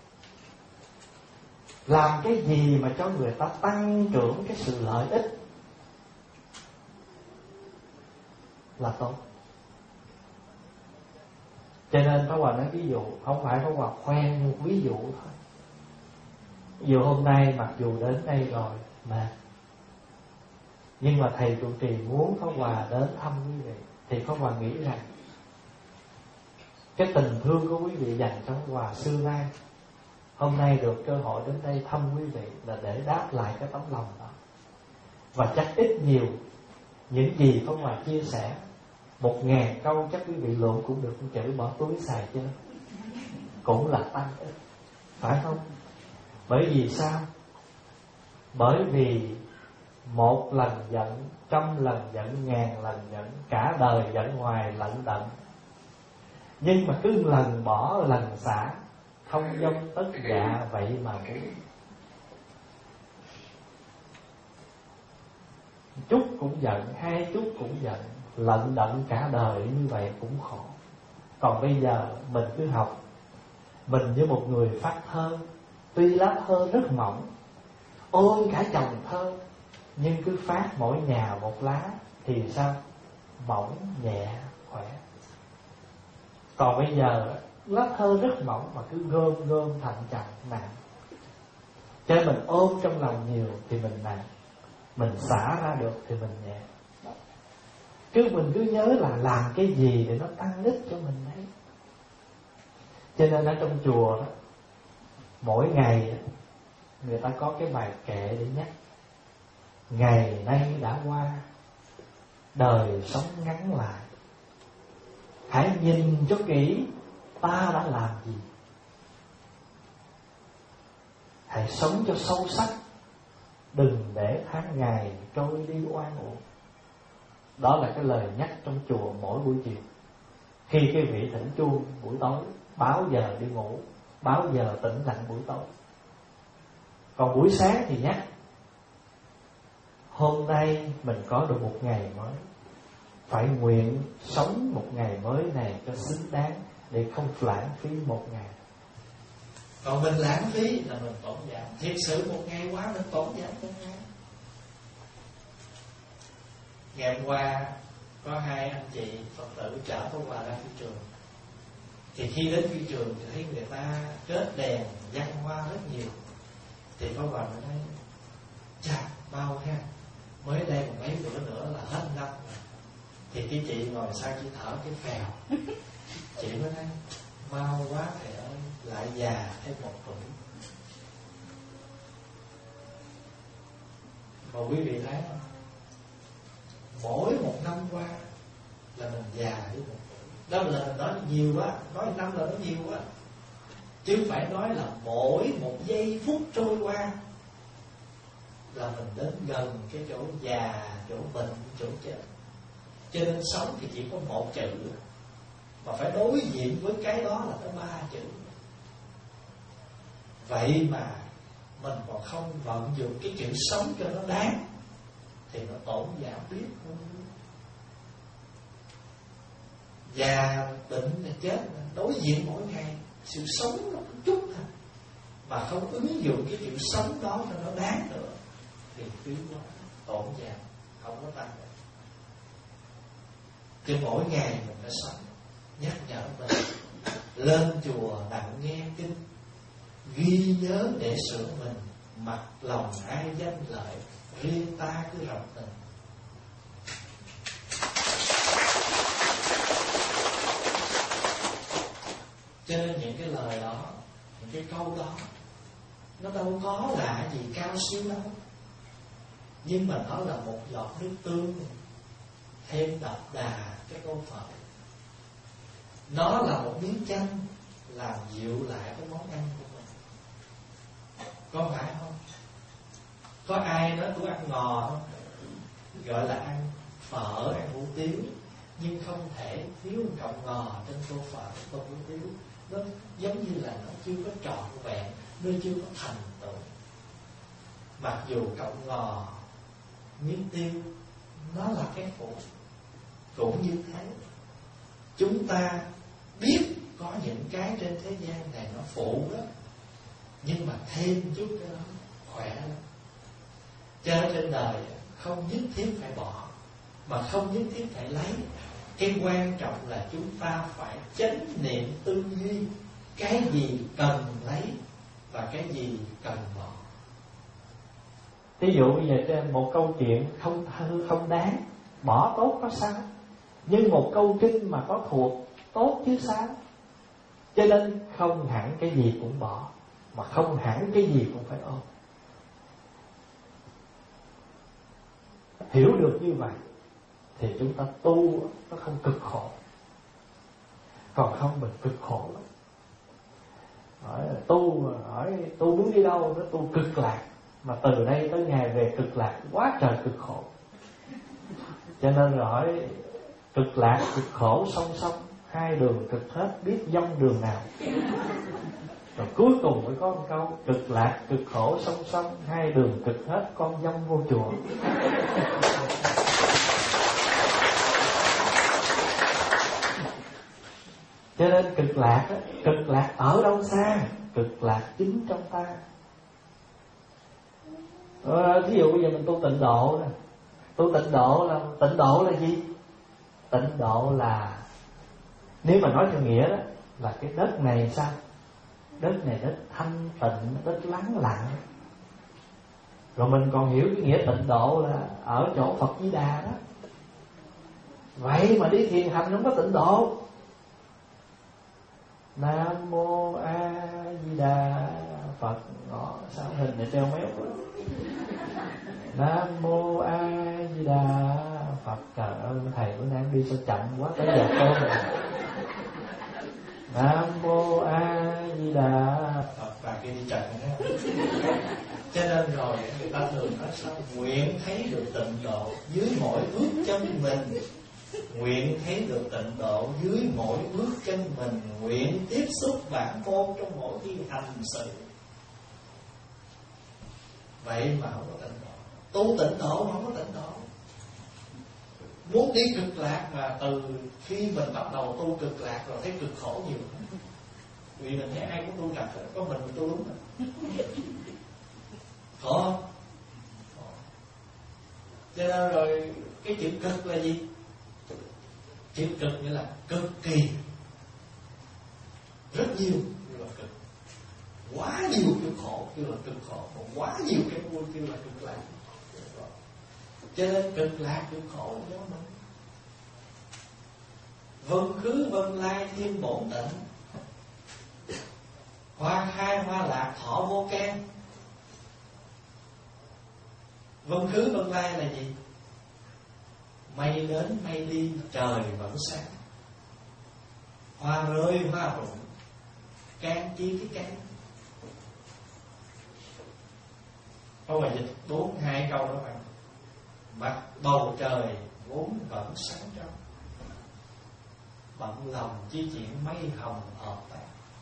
B: Làm cái gì mà cho người ta tăng trưởng cái sự lợi ích là tốt. Cho nên Pháp Hòa nói ví dụ, không phải Pháp Hòa khoen một ví dụ thôi. Ví dụ hôm nay mặc dù đến đây rồi mà, nhưng mà thầy trụ trì muốn Pháp Hòa đến thăm quý vị, thì Pháp Hòa nghĩ rằng cái tình thương của quý vị dành cho Pháp Hòa xưa nay, hôm nay được cơ hội đến đây thăm quý vị là để đáp lại cái tấm lòng đó. Và chắc ít nhiều những gì Pháp Hòa chia sẻ, một ngàn câu chắc quý vị luận cũng được một chữ bỏ túi xài chơi, cũng là tăng ích, phải không? Bởi vì sao? Bởi vì một lần giận, trăm lần giận, ngàn lần giận, cả đời giận hoài lận đận. Nhưng mà cứ lần bỏ lần xả, không dông tất dạ vậy mà cũng chút cũng giận, hai chút cũng giận, lận đận cả đời như vậy cũng khổ. Còn bây giờ mình cứ học, mình như một người phát thơ, tuy lá thơ rất mỏng, ôm cả chồng thơ, nhưng cứ phát mỗi nhà một lá thì sao? Mỏng, nhẹ, khỏe. Còn bây giờ lá thơ rất mỏng mà cứ gom gom thành chồng nặng. Cho nên mình ôm trong lòng nhiều thì mình nặng, mình xả ra được thì mình nhẹ. Cứ mình cứ nhớ là làm cái gì để nó tăng ích cho mình đấy. Cho nên ở trong chùa đó, mỗi ngày người ta có cái bài kệ để nhắc. Ngày nay đã qua, đời sống ngắn lại, hãy nhìn cho kỹ ta đã làm gì. Hãy sống cho sâu sắc, đừng để tháng ngày trôi đi oan uổng. Đó là cái lời nhắc trong chùa mỗi buổi chiều. Khi cái vị thỉnh chuông buổi tối, báo giờ đi ngủ, báo giờ tỉnh lặng buổi tối. Còn buổi sáng thì nhắc hôm nay mình có được một ngày mới, phải nguyện sống một ngày mới này cho xứng đáng, để không lãng phí một ngày.
C: Còn mình lãng phí là mình tổn giảm. Thiệt sự một ngày quá mình tổn giảm một ngày. Ngày hôm qua có hai anh chị Phật tử chở Pháp Hòa ra phi trường. Thì khi đến phi trường thì thấy người ta kết đèn văn hoa rất nhiều. Thì Pháp Hòa mới nói chà bao ha, mới đây một mấy bữa nữa là hết năm rồi. Thì cái chị ngồi sau chị thở cái phèo. Chị mới nói mau quá thầy ơi, lại già thêm một tuổi. Mà quý vị thấy không, mỗi một năm qua là mình già với một tuổi. Đó là mình nói nhiều quá, nói năm là nó nhiều quá, chứ phải nói là mỗi một giây phút trôi qua là mình đến gần cái chỗ già, chỗ bệnh, chỗ chết. Cho nên sống thì chỉ có một chữ, mà phải đối diện với cái đó là có ba chữ. Vậy mà mình còn không vận dụng cái chữ sống cho nó đáng thì nó tổn giảm biết. Già, bệnh, chết, đối diện mỗi ngày. Sự sống nó một chút thôi, mà không ứng dụng cái chữ sống đó cho nó đáng nữa thì phí quá, tổn giảm, không có tăng được. Chứ mỗi ngày mình phải sống, nhắc nhở mình lên chùa đặng nghe kinh, ghi nhớ để sửa mình, mặc lòng ai danh lợi, riêng ta cứ rộng tình. Cho nên những cái lời đó, những cái câu đó, nó đâu có là gì cao siêu đâu, nhưng mà nó là một giọt nước tương thêm đậm đà cái câu Phật. Nó là một miếng chanh làm dịu lại cái món ăn của mình. Có phải không? Có ai nói tôi ăn ngò không? Gọi là ăn phở, ăn hủ tiếu, nhưng không thể thiếu một cọng ngò trên tô phở, tô hủ tiếu. Nó giống như là nó chưa có trọn vẹn, nó chưa có thành tựu. Mặc dù cọng ngò, miếng tiêu, nó là cái phụ. Cũng như thế, chúng ta biết có những cái trên thế gian này nó phụ đó, nhưng mà thêm chút cái đó khỏe lắm. Cho nên trên đời không nhất thiết phải bỏ, mà không nhất thiết phải lấy. Cái quan trọng là chúng ta phải chánh niệm tư duy, cái gì cần lấy và cái gì cần bỏ.
B: Ví dụ bây giờ trên một câu chuyện không không đáng, bỏ tốt có sao, nhưng một câu kinh mà có thuộc tốt chứ sao. Cho nên không hẳn cái gì cũng bỏ, mà không hẳn cái gì cũng phải ôm. Hiểu được như vậy thì chúng ta tu nó không cực khổ. Còn không mình cực khổ lắm. Hỏi tu hỏi tu muốn đi đâu, nó tu cực lạc, mà từ đây tới ngày về cực lạc quá trời cực khổ. Cho nên rồi hỏi cực lạc cực khổ song song, hai đường cực hết, biết dông đường nào. Rồi cuối cùng mới có một câu cực lạc cực khổ song song, hai đường cực hết, con dông vô chùa. Cho nên cực lạc á, cực lạc ở đâu xa, cực lạc chính trong ta. Ờ, ví dụ bây giờ mình tu tịnh độ nè, tu tịnh độ là tịnh độ là gì? Tịnh độ là, nếu mà nói theo nghĩa đó, là cái đất này sao? Đất này đất thanh tịnh, đất lắng lặng. Rồi mình còn hiểu cái nghĩa tịnh độ là ở chỗ Phật Di Đà đó. Vậy mà đi thiền hành không có tịnh độ. Nam mô A Di Đà Phật. Đó, sao hình này treo méo quá. Nam mô A Di Đà Phật. Trời ơi thầy bữa nay đi sao chậm quá, tới giờ con rồi. Nam mô A Di Đà.
C: Bà kia đi trần đó. Cho nên rồi người ta thường nói sao? Nguyện thấy được tịnh độ dưới mỗi bước chân mình. Nguyện thấy được tịnh độ dưới mỗi bước chân mình. Nguyện tiếp xúc bản môn trong mỗi khi hành sự. Vậy mà không có tịnh độ. Tu tịnh độ mà không có tịnh độ. Muốn đi cực lạc mà từ khi mình bắt đầu tu cực lạc rồi thấy cực khổ nhiều lắm. Vì mình thấy ai cũng tu lạc, có mình tu đúng rồi. Khổ không? Cho nên rồi cái chữ cực là gì? Chữ cực nghĩa là cực kỳ, rất nhiều kêu là cực, quá nhiều cái khổ kêu là cực khổ, còn quá nhiều cái vui kêu là cực lạc. Cho nên cực lạc cực khổ giống mình. Vân khứ vân lai thiên bổn tịnh, hoa khai hoa lạc thọ vô can. Vân khứ vân lai là gì? Mây đến mây đi trời vẫn sáng. Hoa rơi hoa rụng, can chi cái can. Câu bài dịch bốn hai câu đó bạn. Mặt bầu trời vốn vẫn sáng trong, bận lòng chi chuyện mây hồng hợp tan.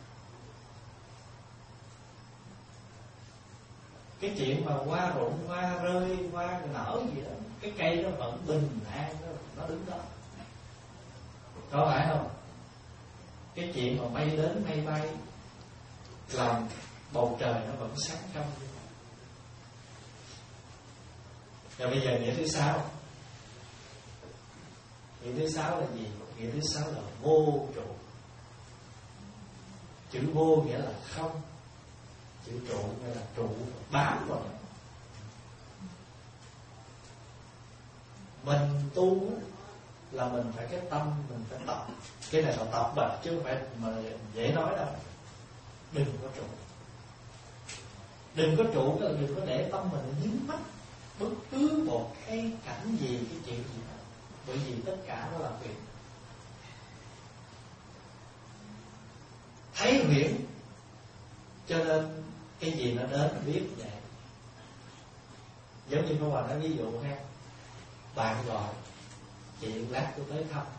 C: Cái chuyện mà hoa rụng, hoa rơi, hoa nở gì đó, cái cây nó vẫn bình an, nó, nó đứng đó. Có phải không? Cái chuyện mà mây đến mây bay, làm bầu trời nó vẫn sáng trong. Rồi bây giờ nghĩa thứ sáu. Nghĩa thứ sáu là gì? Nghĩa thứ sáu là vô trụ. Chữ vô nghĩa là không, chữ trụ nghĩa là trụ bám vào. Mình tu là mình phải cái tâm mình phải tập. Cái này là tập mà chứ không phải mà dễ nói đâu. Đừng có trụ. Đừng có trụ, đừng có để tâm mình dính mắc bất cứ một cái cảnh gì, cái chuyện gì đó. Bởi vì tất cả nó là việc. Thấy huyễn, cho nên cái gì nó đến biết vậy. Giống như cô Hoàng nói ví dụ ha, bạn gọi chị lát tôi tới thăm,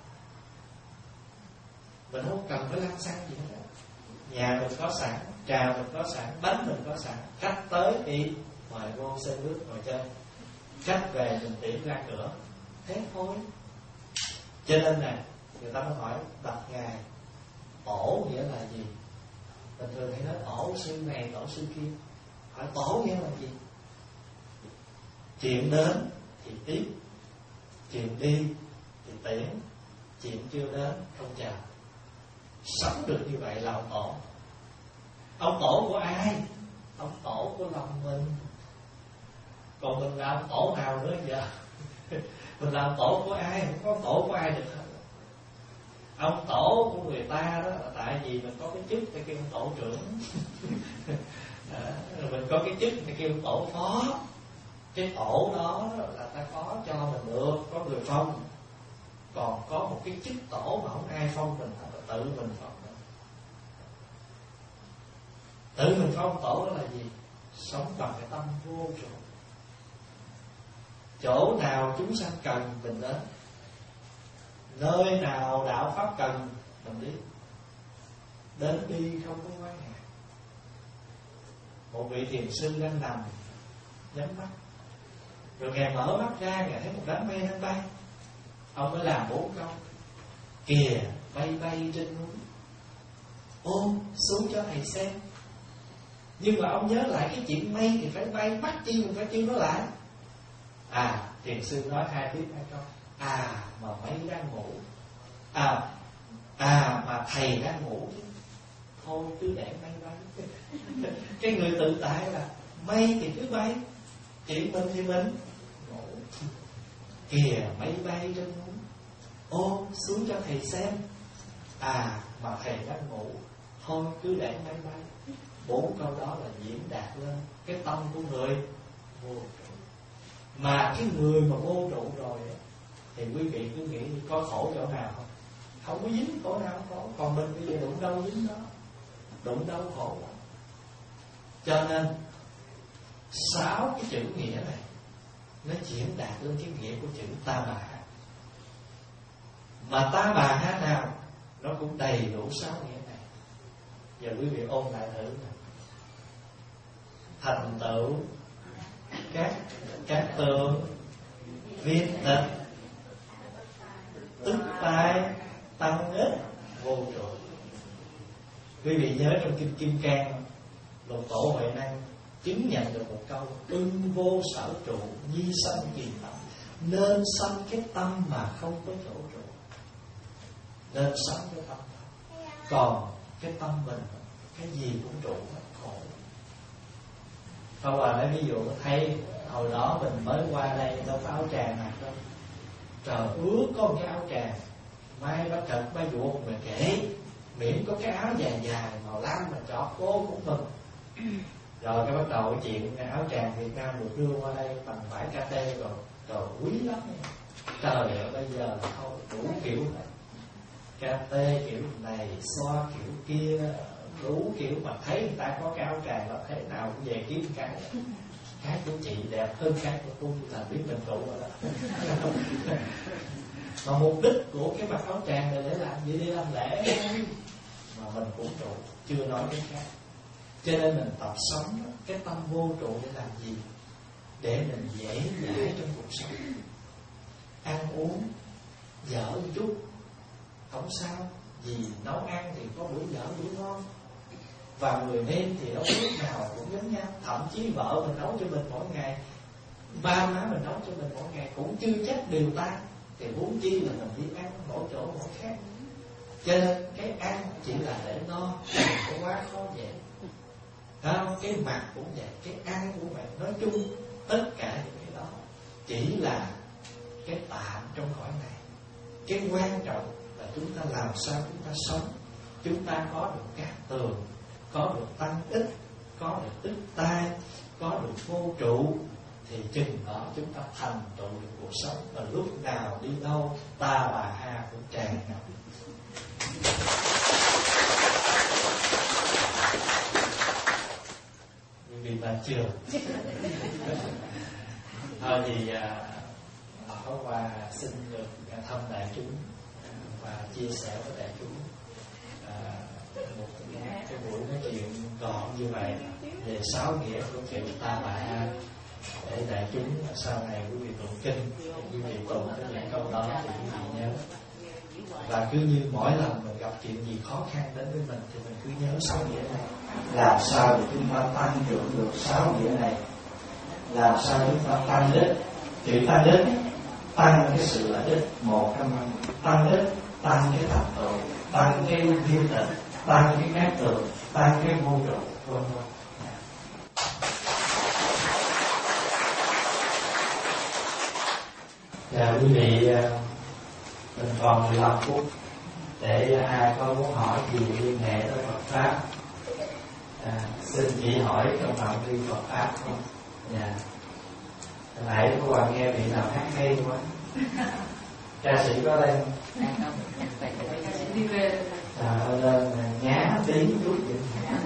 C: mình không cần phải lăn xăng gì hết. Nhà mình có sẵn, trà mình có sẵn, bánh mình có sẵn, khách tới thì mời vô xin nước ngồi chơi, khách về mình tiễn ra cửa, thế thôi. Cho nên nè, người ta mới hỏi đặt ngài tổ nghĩa là gì? Bình thường hay nói tổ sư này tổ sư kia. Hỏi tổ nghĩa là gì? Chuyện đến thì tiếp, chuyện đi thì tiễn, chuyện chưa đến không chờ. Sống được như vậy là ông tổ. Ông tổ của ai? Ông tổ của lòng mình. Còn mình là ông tổ nào nữa giờ? Mình là ông tổ của ai? Không có ông tổ của ai được hết. Ông tổ của người ta đó là tại vì mình có cái chức để kêu ông tổ trưởng. À, rồi mình có cái chức để kêu ông tổ phó. Cái tổ đó là ta có cho mình được, có người phong. Còn có một cái chức tổ mà không ai phong mình, tự mình phong mình. Tự mình phong tổ đó là gì? Sống bằng cái tâm vô trụ. Chỗ nào chúng sanh cần mình đến, nơi nào đạo pháp cần mình đi. Đến đi không có quái ngại. Một vị thiền sư đang nằm nhắm mắt, rồi Ngài mở mắt ra, Ngài thấy một đám mây đang bay. Ông mới làm bốn câu: kìa bay bay trên núi, ôm xuống cho thầy xem. Nhưng mà ông nhớ lại cái chuyện mây thì phải bay, bắt chi mình phải kêu nó lại. À, thiền sư nói hai tiếp hai câu: à mà mây đang ngủ, à à mà thầy đang ngủ chứ. Thôi cứ để mây bay. Cái người tự tại là mây thì cứ bay, chuyện mình thì mình ngủ. Kìa mây bay trên núi, ôm xuống cho thầy xem. À mà thầy đang ngủ, thôi cứ để mây bay. Bốn câu đó là diễn đạt lên cái tâm của người vô trụ. Mà cái người mà vô trụ rồi thì quý vị cứ nghĩ có khổ chỗ nào không? không có dính khổ nào không khổ. Còn mình bây giờ đụng đâu dính đó, đụng đâu khổ đó. Cho nên sáu cái chữ nghĩa này nó diễn đạt lên cái nghĩa của chữ Ta Bà Ha. Mà Ta Bà Ha nào nó cũng đầy đủ sáu nghĩa này. Giờ quý vị ôn lại thử này. Thành tựu các các tượng, viên tịch, tức tai, tăng ích, vô trụ. Quý vị nhớ trong Kinh Kim Cang, Lục Tổ Huệ Năng chứng nhận được một câu: ưng vô sở trụ, nhi sanh kỳ tâm. Nên sanh cái tâm mà không có chỗ trụ, nên sanh cái tâm. Còn cái tâm mình cái gì cũng trụ hết, khổ. Pháp Hòa nói ví dụ, thấy hồi đó mình mới qua đây đâu có áo tràng mặc đâu, trời ướt có một cái áo tràng, mai bác Trật bác Vuột mà kể miễn có cái áo dài dài màu lam mà chọt cô cũng mừng. Rồi cái bắt đầu cái chuyện áo tràng Việt Nam được đưa qua đây bằng vải ca tê rồi, trời quý lắm. Trời ơi bây giờ là thôi đủ kiểu này, ca tê kiểu này, xoa kiểu kia, đủ kiểu. Mà thấy người ta có cái áo tràng là thế nào cũng về kiếm cái. Cái của chị đẹp hơn cái của tôi là biết mình trụ rồi đó. Mà mục đích của cái mặc áo tràng là để làm gì? Đi làm lễ. Mà mình cũng trụ, chưa nói cái khác. Cho nên mình tập sống cái tâm vô trụ để làm gì? Để mình dễ dãi trong cuộc sống. Ăn uống dở một chút không sao, vì nấu ăn thì có bữa dở bữa ngon. Và người nên thì đâu lúc nào cũng giống nhau. Thậm chí vợ mình nấu cho mình mỗi ngày, ba má mình nấu cho mình mỗi ngày cũng chưa chắc đều tan. Thì huống chi là mình đi ăn mỗi chỗ mỗi khác. Cho nên cái ăn chỉ là để no, đừng có quá khó dễ. Không, cái mặt cũng vậy, cái ăn cũng vậy. Nói chung tất cả những cái đó chỉ là cái tạm trong cõi này. Cái quan trọng là chúng ta làm sao chúng ta sống, chúng ta có được các tường, có được tăng ích, có được tức tai, có được vô trụ, thì chừng đó chúng ta thành tựu được cuộc sống. Và lúc nào đi đâu Ta Bà Ha cũng tràn ngập. Vì bà chưa thôi thì Pháp Hòa xin được thăm đại chúng và chia sẻ với đại chúng à, một cái buổi nói chuyện gọn như vậy về sáu nghĩa của chữ Ta Bà Ha, để đại chúng sau này quý vị tụng kinh, quý vị tụng cái những câu đó thì quý vị nhớ. Và cứ như mỗi lần mình gặp chuyện gì khó khăn đến với mình thì mình cứ nhớ sáu nghĩa này. Làm sao để chúng ta tăng trưởng được sáu nghĩa này? Làm sao chúng ta tăng ích? Chữ tăng ích, tăng cái sự lợi ích một trăm năm, tăng ích, tăng cái thành tựu, tăng cái viên tịch, tăng cái cát tường, tăng cái vô trụ, vân vân. Dạ quý vị, mình còn mười lăm phút để ai có muốn hỏi gì liên hệ tới Phật pháp. À, xin chỉ hỏi trong phạm vi Phật pháp không? Dạ. Nãy có Hoàng nghe vị nào hát hay quá. Ca sĩ có đây không? À, lên nhá tiếng chút vậy.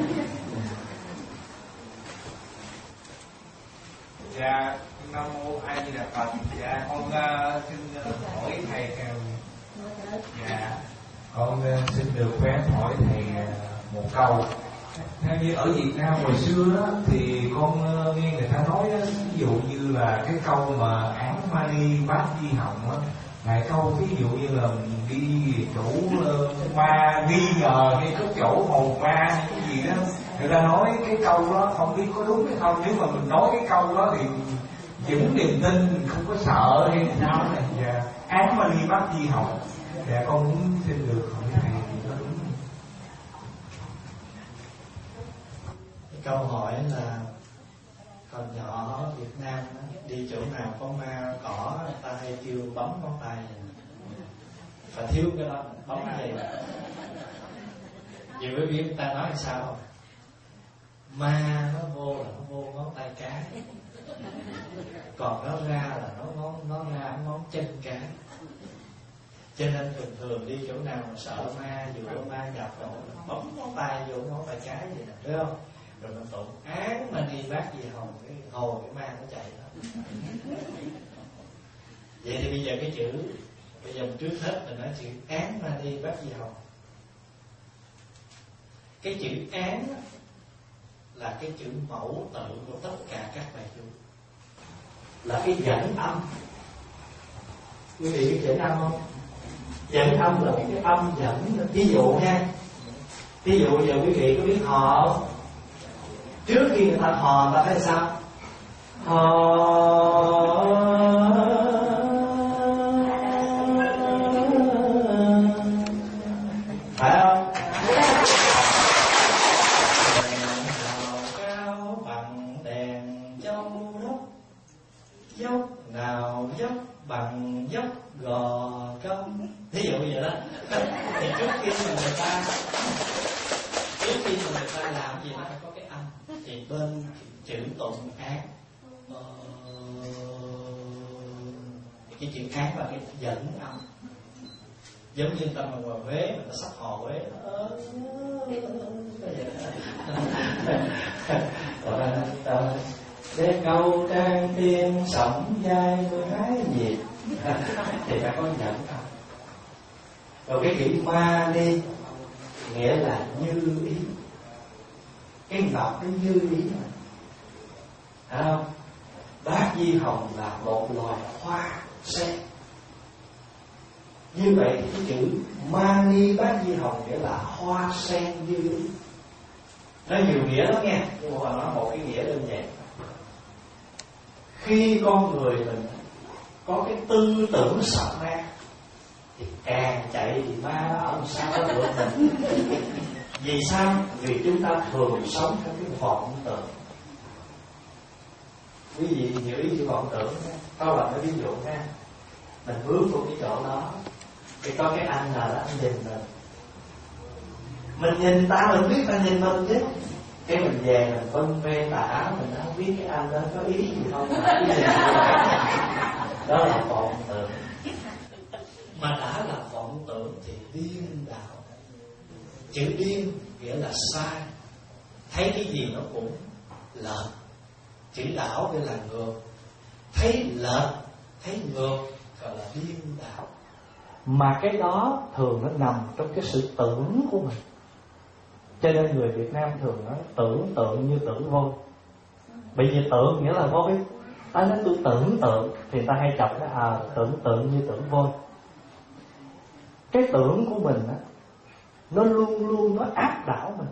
D: Dạ, Nam Mô A Di Đà Phật. Dạ, con uh, xin uh, hỏi thầy uh, dạ, con uh, xin được phép hỏi thầy uh, một câu. Theo như ở Việt Nam hồi xưa đó, thì con uh, nghe người ta nói đó, ví dụ như là cái câu mà án mani bát di hồng á, là câu ví dụ như là đi chủ uh, ma nghi ngờ hay có chỗ hồn ma cái gì đó, người ta nói cái câu đó không biết có đúng hay không. Nếu mà mình nói cái câu đó thì vững niềm tin, mình không có sợ hay sao này. Dạ, án mà đi bắt di hồng. Dạ, con muốn xin được hỏi thầy thì có đúng không?
C: Cái câu hỏi là còn nhỏ ở Việt Nam đi chỗ nào có ma cỏ người ta hay kêu bấm ngón tay, và thiếu cái đó bấm cái gì. Vì bởi vì người ta nói làm sao không? Ma nó vô là nó vô ngón tay cái, còn nó ra là nó ngón nó ra ngón chân cái. Cho nên thường thường đi chỗ nào mà sợ ma, dù có ma gặp rồi bấm ngón tay vô ngón tay cái vậy nè, thấy không? Rồi mình tụng án mà đi bác gì hồng, cái hồi cái ma nó chạy đó. Vậy thì bây giờ cái chữ, bây giờ trước hết mình nói chữ án mà đi bác gì hồng. Cái chữ án là cái chữ mẫu tự của tất cả các bài chú,
A: là cái dẫn âm. Quý vị biết dẫn âm không? Dẫn âm là cái âm dẫn. Ví dụ nha, ví dụ giờ quý vị có biết hò không? Trước khi người ta hò ta phải sao? Hò phải không?
C: Cao bằng đèn châu đốc, dốc nào dốc bằng dốc gò công. Ví dụ vậy đó. Thì trước khi mà người ta trước khi mà người ta làm gì nó phải có cái âm. Thì bên chữ tụng án, ờ, cái chữ án là cái dẫn âm. Giống như ta mà ngoài Huế, mình ta sắp hò Huế đó.
A: Để câu trang tiên sổng vai tôi hái nhịp thì phải có dẫn âm. Rồi cái chữ ma đi nghĩa là như ý. Cái ngọc nó như ý mà, thấy không? Bát di hồng là một loài hoa sen. Như vậy thì cái chữ mani bát di hồng nghĩa là hoa sen như ý. Nó nhiều nghĩa lắm nghe, nhưng mà nó một cái nghĩa đơn giản. Khi con người mình có cái tư tưởng sợ ma thì càng chạy thì ma nó ở sao nó được mình. Vì sao? Vì chúng ta thường sống trong cái vọng tưởng. Quý vị hiểu ý chữ vọng tưởng nha. Câu là cái ví dụ nha. Mình bước vào cái chỗ đó thì có cái anh nào đó anh nhìn mình. Mình nhìn ta mình biết ta nhìn mình chứ. Cái mình về mình vân ve tà áo, mình không biết cái anh đó có ý gì không. Đó là vọng tưởng.
C: Mà đã là vọng tưởng thì điên đạo. Chữ điên nghĩa là sai, thấy cái gì nó cũng lệch. Chữ đảo nghĩa là ngược, thấy lệch, thấy ngược gọi là điên đạo.
B: Mà cái đó thường nó nằm trong cái sự tưởng của mình. Cho nên người Việt Nam thường nói tưởng tượng như tưởng vôi. Bởi vì tưởng nghĩa là vôi. Ta nói tôi tưởng tượng thì ta hay chọc cái à tưởng tượng như tưởng vôi. Cái tưởng của mình á, nó luôn luôn nó áp đảo mình.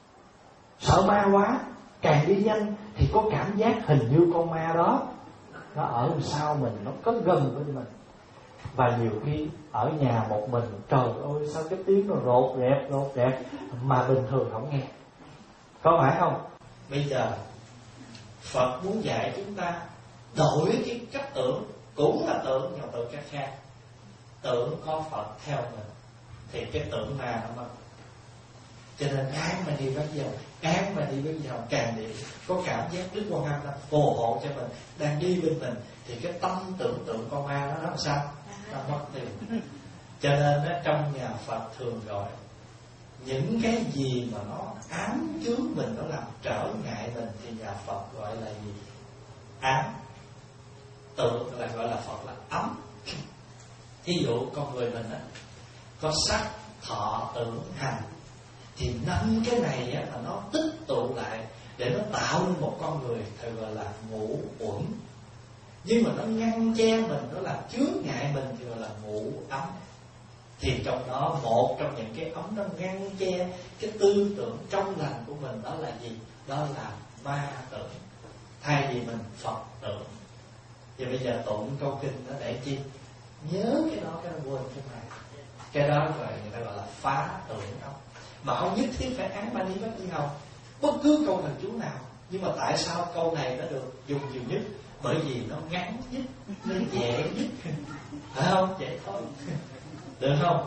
B: Sợ ma quá, càng đi nhanh thì có cảm giác hình như con ma đó nó ở sau mình, nó có gần bên mình. Và nhiều khi ở nhà một mình, trời ơi sao cái tiếng nó rột rẹp rột rẹp mà bình thường không nghe. Có phải không?
C: Bây giờ Phật muốn dạy chúng ta đổi cái cách tưởng, cũng là tưởng nhưng mà tưởng cách khác. Tưởng có Phật theo mình thì cái tưởng ma nó mất. Cho nên án mà đi bắt dầu, án mà đi bắt dầu càng đi có cảm giác Đức Quan Âm nó phù hộ cho mình, đang đi bên mình thì cái tâm tưởng tượng con ma nó nó làm sao? Nó mất đi. Cho nên đó, trong nhà Phật thường gọi những cái gì mà nó ám chướng mình, nó làm trở ngại mình thì nhà Phật gọi là gì? Ám. Tượng là gọi là Phật là ấm. Thí dụ con người mình á, có sắc, thọ, tưởng, hành, thì năm cái này á, mà nó tích tụ lại để nó tạo nên một con người thì gọi là ngũ uẩn. Nhưng mà nó ngăn che mình, nó làm chướng ngại mình thì gọi là ngũ ấm. Thì trong đó một trong những cái ấm nó ngăn che cái tư tưởng trong lành của mình đó là gì? Đó là ma tưởng. Thay vì mình Phật tưởng. Thì bây giờ tụng câu kinh đó để chi? Nhớ cái đó, cái nó quên cái này. Cái đó rồi người ta gọi là phá tưởng không. Mà không nhất thiết phải án ma ni bát di hồng. Bất cứ câu thần chú nào. Nhưng mà tại sao câu này nó được dùng nhiều nhất? Bởi vì nó ngắn nhất, nó dễ nhất. Phải không? Vậy thôi. Được không?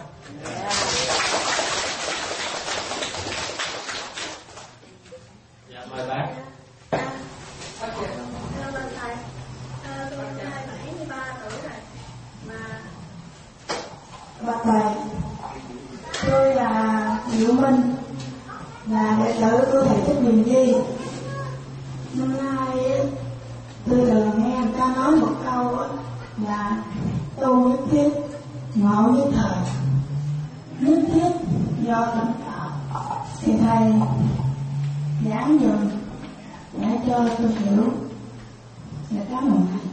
C: Dạ mời bác.
E: Thưa bên thầy, tôi năm nay bảy mươi ba tuổi rồi mà Là đệ tử của thầy Thích Bình Di. Năm nay tôi thường nghe người ta nói một câu là tu nhất thiết, ngộ nhất thời. Nhất thiết do tâm tạo. Thì thầy giảng dùm để cho tôi hiểu. Dạ cảm ơn thầy.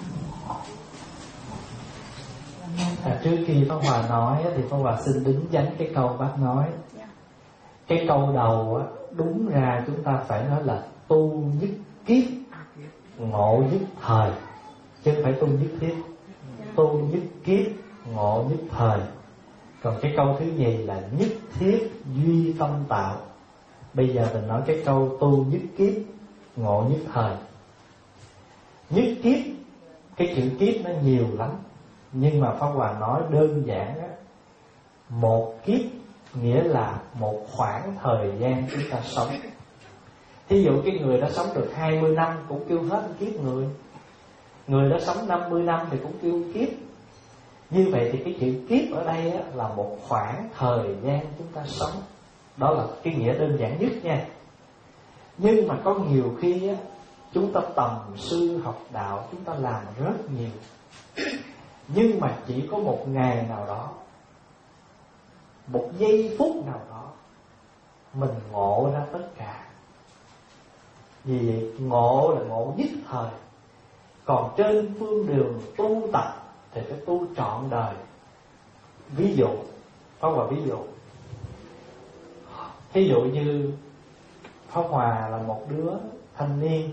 B: À, trước khi Pháp Hòa nói thì Pháp Hòa xin đính dánh cái câu bác nói. Cái câu đầu đúng ra chúng ta phải nói là tu nhất kiếp, ngộ nhất thời, chứ không phải tu nhất thiết. Tu nhất kiếp, ngộ nhất thời. Còn cái câu thứ nhì là nhất thiết duy tâm tạo. Bây giờ mình nói cái câu tu nhất kiếp, ngộ nhất thời. Nhất kiếp, cái chữ kiếp nó nhiều lắm, nhưng mà Pháp Hòa nói đơn giản á, một kiếp nghĩa là một khoảng thời gian chúng ta sống. Thí dụ cái người đã sống được hai mươi năm cũng kêu hết kiếp người. Người đã sống năm mươi năm thì cũng kêu kiếp. Như vậy thì cái chữ kiếp ở đây á, là một khoảng thời gian chúng ta sống. Đó là cái nghĩa đơn giản nhất nha. Nhưng mà có nhiều khi á, chúng ta tầm sư học đạo, chúng ta làm rất nhiều, nhưng mà chỉ có một ngày nào đó, một giây phút nào đó, mình ngộ ra tất cả. Vì vậy ngộ là ngộ nhất thời. Còn trên phương đường tu tập thì phải tu trọn đời. Ví dụ, Pháp Hòa ví dụ, ví dụ như Pháp Hòa là một đứa thanh niên,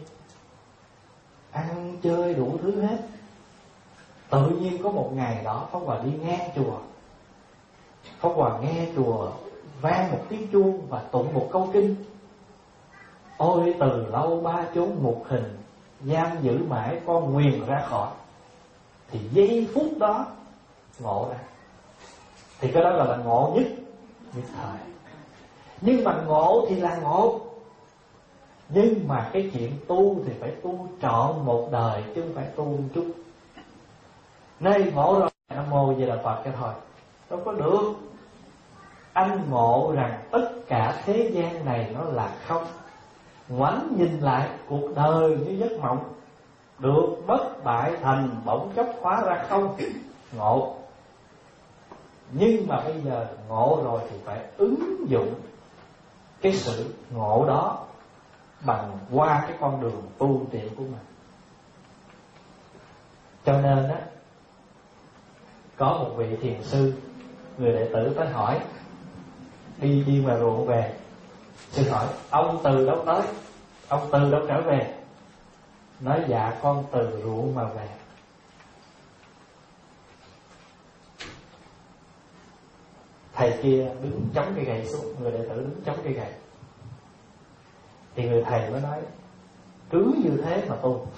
B: ăn chơi đủ thứ hết. Tự nhiên có một ngày đó Pháp Hòa đi ngang chùa, Pháp Hòa nghe chùa vang một tiếng chuông và tụng một câu kinh: ôi từ lâu ba chốn ngục hình, giam giữ mãi con nguyền ra khỏi. Thì giây phút đó ngộ ra. Thì cái đó là, là ngộ nhất nhất thời. Nhưng mà ngộ thì là ngộ, nhưng mà cái chuyện tu thì phải tu trọn một đời, chứ không phải tu một chút. Nơi ngộ rồi Nam Mô Di Đà Phật cái thôi, đâu có được. Anh ngộ rằng tất cả thế gian này nó là không. Ngoảnh nhìn lại cuộc đời như giấc mộng, được bất bại thành bỗng chốc hóa ra không. Ngộ. Nhưng mà bây giờ ngộ rồi thì phải ứng dụng cái sự ngộ đó bằng qua cái con đường tu tiện của mình. Cho nên á, có một vị thiền sư, người đệ tử tới hỏi, đi đi ngoài ruộng về, sư hỏi: ông từ đâu tới? Ông từ đâu trở về? Nói: dạ con từ ruộng mà về. Thầy kia đứng chống cây gậy xuống, người đệ tử đứng chống cây gậy. Thì người thầy mới nói: cứ như thế mà tu.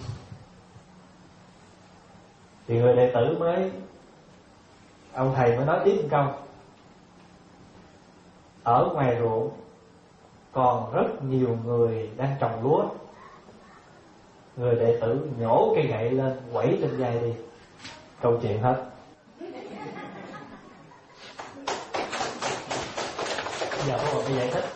B: Thì người đệ tử mới, ông thầy mới nói tiếp một câu: ở ngoài ruộng còn rất nhiều người đang trồng lúa. Người đệ tử nhổ cây gậy lên quẩy trên vai đi. Câu chuyện hết. Giờ có một cái giải thích.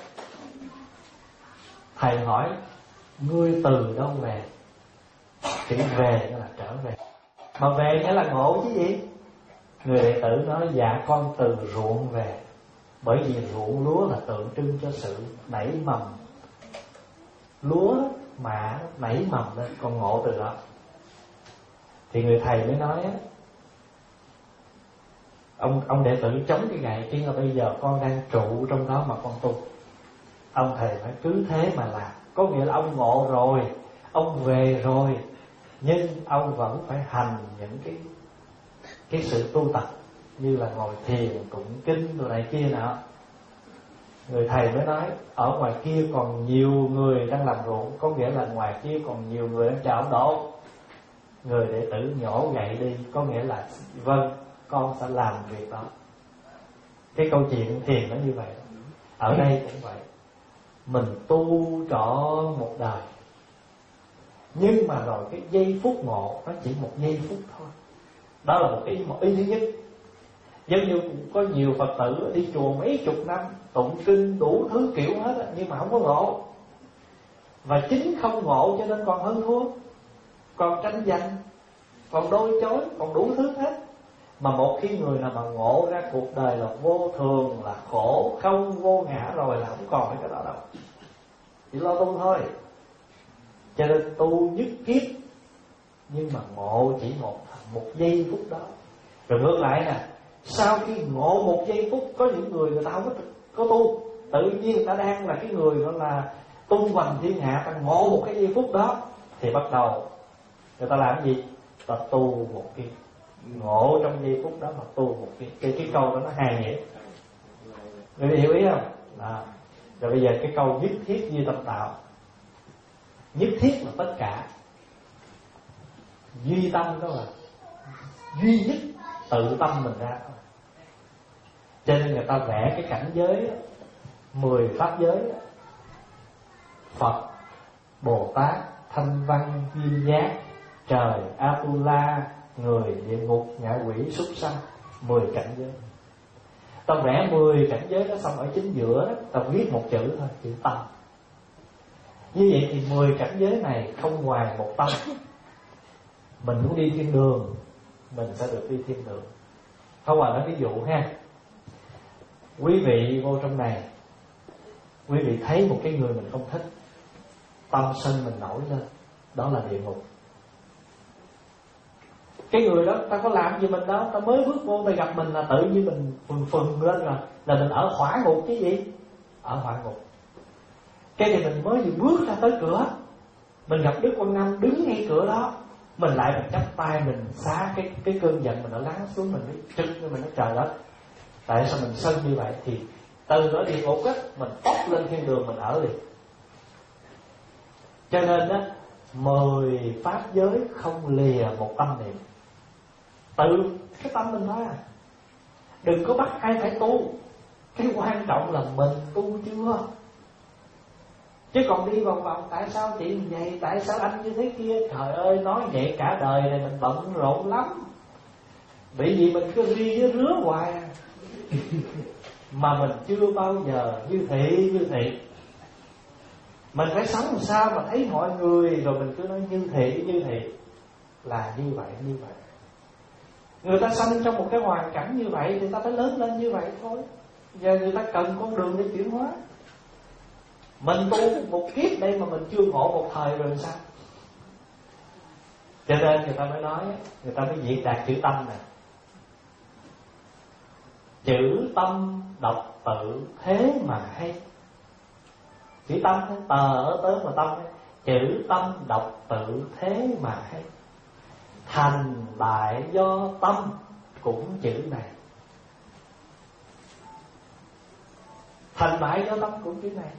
B: Thầy hỏi: ngươi từ đâu về? Chữ về nó là trở về, mà về nghĩa là ngộ chứ gì. Người đệ tử nói: dạ con từ ruộng về. Bởi vì ruộng lúa là tượng trưng cho sự nảy mầm. Lúa mà nảy mầm lên, con ngộ từ đó. Thì người thầy mới nói: Ông ông đệ tử chống cái gậy, chứ là bây giờ con đang trụ trong đó mà con tu. Ông thầy phải cứ thế mà làm. Có nghĩa là ông ngộ rồi, ông về rồi, nhưng ông vẫn phải hành những cái cái sự tu tập, như là ngồi thiền, tụng kinh đồ này kia nọ. Người thầy mới nói: ở ngoài kia còn nhiều người đang làm ruộng. Có nghĩa là ngoài kia còn nhiều người đang chờ ông độ. Người đệ tử nhổ gậy đi, có nghĩa là vâng, con sẽ làm việc đó. Cái câu chuyện thiền nó như vậy. Ở đây cũng vậy. Mình tu trọn một đời, nhưng mà rồi cái giây phút ngộ nó chỉ một giây phút thôi. Đó là một ý, một ý thứ nhất. Giống như có nhiều Phật tử đi chùa mấy chục năm, tụng kinh đủ thứ kiểu hết á, nhưng mà không có ngộ. Và chính không ngộ cho nên còn hơn thua, còn tranh giành, còn đôi chối, còn đủ thứ hết. Mà một khi người nào mà ngộ ra cuộc đời là vô thường, là khổ, không, vô ngã rồi là không còn cái đó đâu, chỉ lo tu thôi. Cho nên tu nhất kiếp, nhưng mà ngộ chỉ một một giây phút đó. Rồi ngược lại nè, sau khi ngộ một giây phút, có những người người ta không có, có tu, tự nhiên người ta đang là cái người gọi là tung hoành thiên hạ, ta ngộ một cái giây phút đó thì bắt đầu người ta làm gì? Ta tu một kiếp. Ngộ trong giây phút đó mà tu một kiếp. Cái, cái câu đó nó hay nghĩa, người hiểu ý không? Đó. Rồi bây giờ cái câu nhất thiết duy tâm tạo. Nhất thiết là tất cả, duy tâm đó là duy nhất tự tâm mình ra. Cho nên người ta vẽ cái cảnh giới đó, mười pháp giới đó, Phật, Bồ Tát, Thanh Văn, Duyên Giác, trời, Atula, người, địa ngục, ngạ quỷ, súc sanh, mười cảnh giới. Ta vẽ mười cảnh giới đó xong ở chính giữa đó, ta viết một chữ thôi, chữ tâm. Như vậy thì mười cảnh giới này không ngoài một tâm. Mình muốn đi thiên đường, mình sẽ được đi thiên đường. Không ngoài nói ví dụ ha. Quý vị vô trong này, quý vị thấy một cái người mình không thích, tâm sân mình nổi lên, đó là địa ngục. Cái người đó ta có làm gì mình đâu, ta mới bước vô ta gặp mình là tự nhiên mình phừng phừng lên rồi, là mình ở hỏa ngục chứ gì? Ở hỏa ngục. Cái thì mình mới vừa bước ra tới cửa, mình gặp Đức Quan Âm đứng ngay cửa đó, mình lại mình chắp tay mình xá cái cái cơn giận mình nó lắng xuống, mình mới trưng cho mình nói trời đất, tại sao mình sân như vậy? Thì từ ở địa ngục á mình bốc lên thiên đường mình ở liền. Cho nên á, mười pháp giới không lìa một tâm niệm, tự cái tâm mình thôi à. Đừng có bắt ai phải tu, cái quan trọng là mình tu chưa. Chứ còn đi vòng vòng tại sao chị vậy, tại sao anh như thế kia, trời ơi nói vậy cả đời này mình bận rộn lắm. Bởi vì mình cứ ri với rứa hoài à. Mà mình chưa bao giờ như thị như thị. Mình phải sống làm sao mà thấy mọi người rồi mình cứ nói như thị như thị, là như vậy như vậy. Người ta sinh trong một cái hoàn cảnh như vậy thì người ta phải lớn lên như vậy thôi. Giờ người ta cần con đường để chuyển hóa. Mình tu một kiếp đây mà mình chưa ngộ một thời rồi sao? Cho nên người ta mới nói, người ta mới diễn đạt chữ tâm này. Chữ tâm đọc tự thế mà hay. Chữ tâm tờ ở tới mà tâm ấy. Chữ tâm đọc tự thế mà hay. Thành bại do tâm cũng chữ này. Thành bại do tâm cũng chữ này.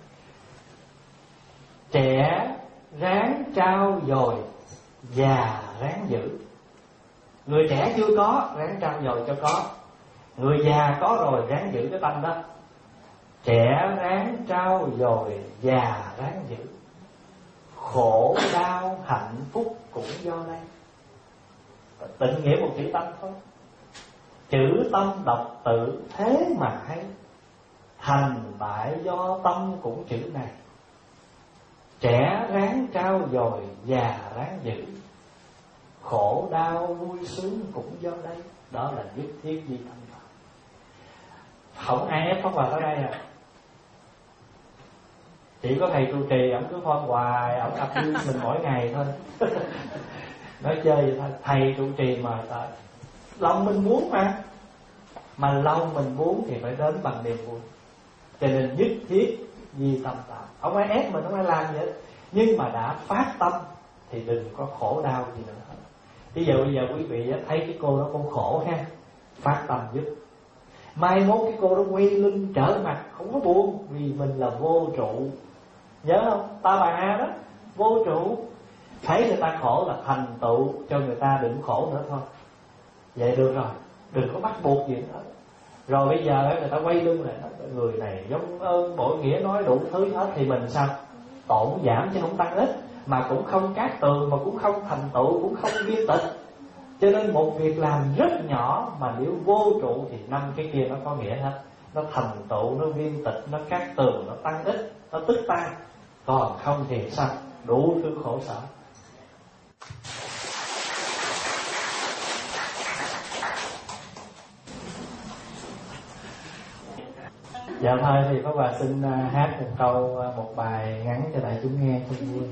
B: Trẻ ráng trao dồi, già ráng giữ. Người trẻ chưa có, ráng trao dồi cho có. Người già có rồi, ráng giữ cái tâm đó. Trẻ ráng trao dồi, già ráng giữ. Khổ đau hạnh phúc cũng do đây. Tịnh nghĩa một chữ tâm thôi. Chữ tâm đọc tự thế mà hay. Thành bại do tâm cũng chữ này. Trẻ ráng trao dồi, già ráng giữ. Khổ đau vui sướng cũng do đây. Đó là nhất thiết duy tâm tạo. Không ai ép không vào tới đây à. Chỉ có thầy trụ trì, ổng cứ phone hoài, ổng ập yêu mình mỗi ngày thôi. Nói chơi vậy thôi. Thầy trụ trì mà ta, lòng mình muốn mà. Mà lòng mình muốn thì phải đến bằng niềm vui. Cho nên nhất thiết duy tâm tạo. Không ai ép mình, không ai làm vậy. Nhưng mà đã phát tâm thì đừng có khổ đau gì nữa hết. Bây giờ bây giờ quý vị thấy cái cô đó cô khổ ha, phát tâm giúp. Mai mốt cái cô đó quay lưng trở mặt, không có buồn, vì mình là vô trụ. Nhớ không? Ta bà A đó, vô trụ. Thấy người ta khổ là thành tựu cho người ta đừng khổ nữa thôi. Vậy được rồi, đừng có bắt buộc gì nữa. Rồi bây giờ người ta quay lưng lại, người này giống ơn bội nghĩa nói đủ thứ hết, thì mình sao? Tổn giảm chứ không tăng ít. Mà cũng không cát tường, mà cũng không thành tựu, cũng không viên tịch. Cho nên một việc làm rất nhỏ mà nếu vô trụ thì năm cái kia nó có nghĩa hết. Nó thành tựu, nó viên tịch, nó cát tường, nó tăng ích, nó tức tan. Còn không thì sao? Đủ thứ khổ sở. Dạ thôi thì có bà xin hát một câu, một bài ngắn cho đại chúng nghe cho vui.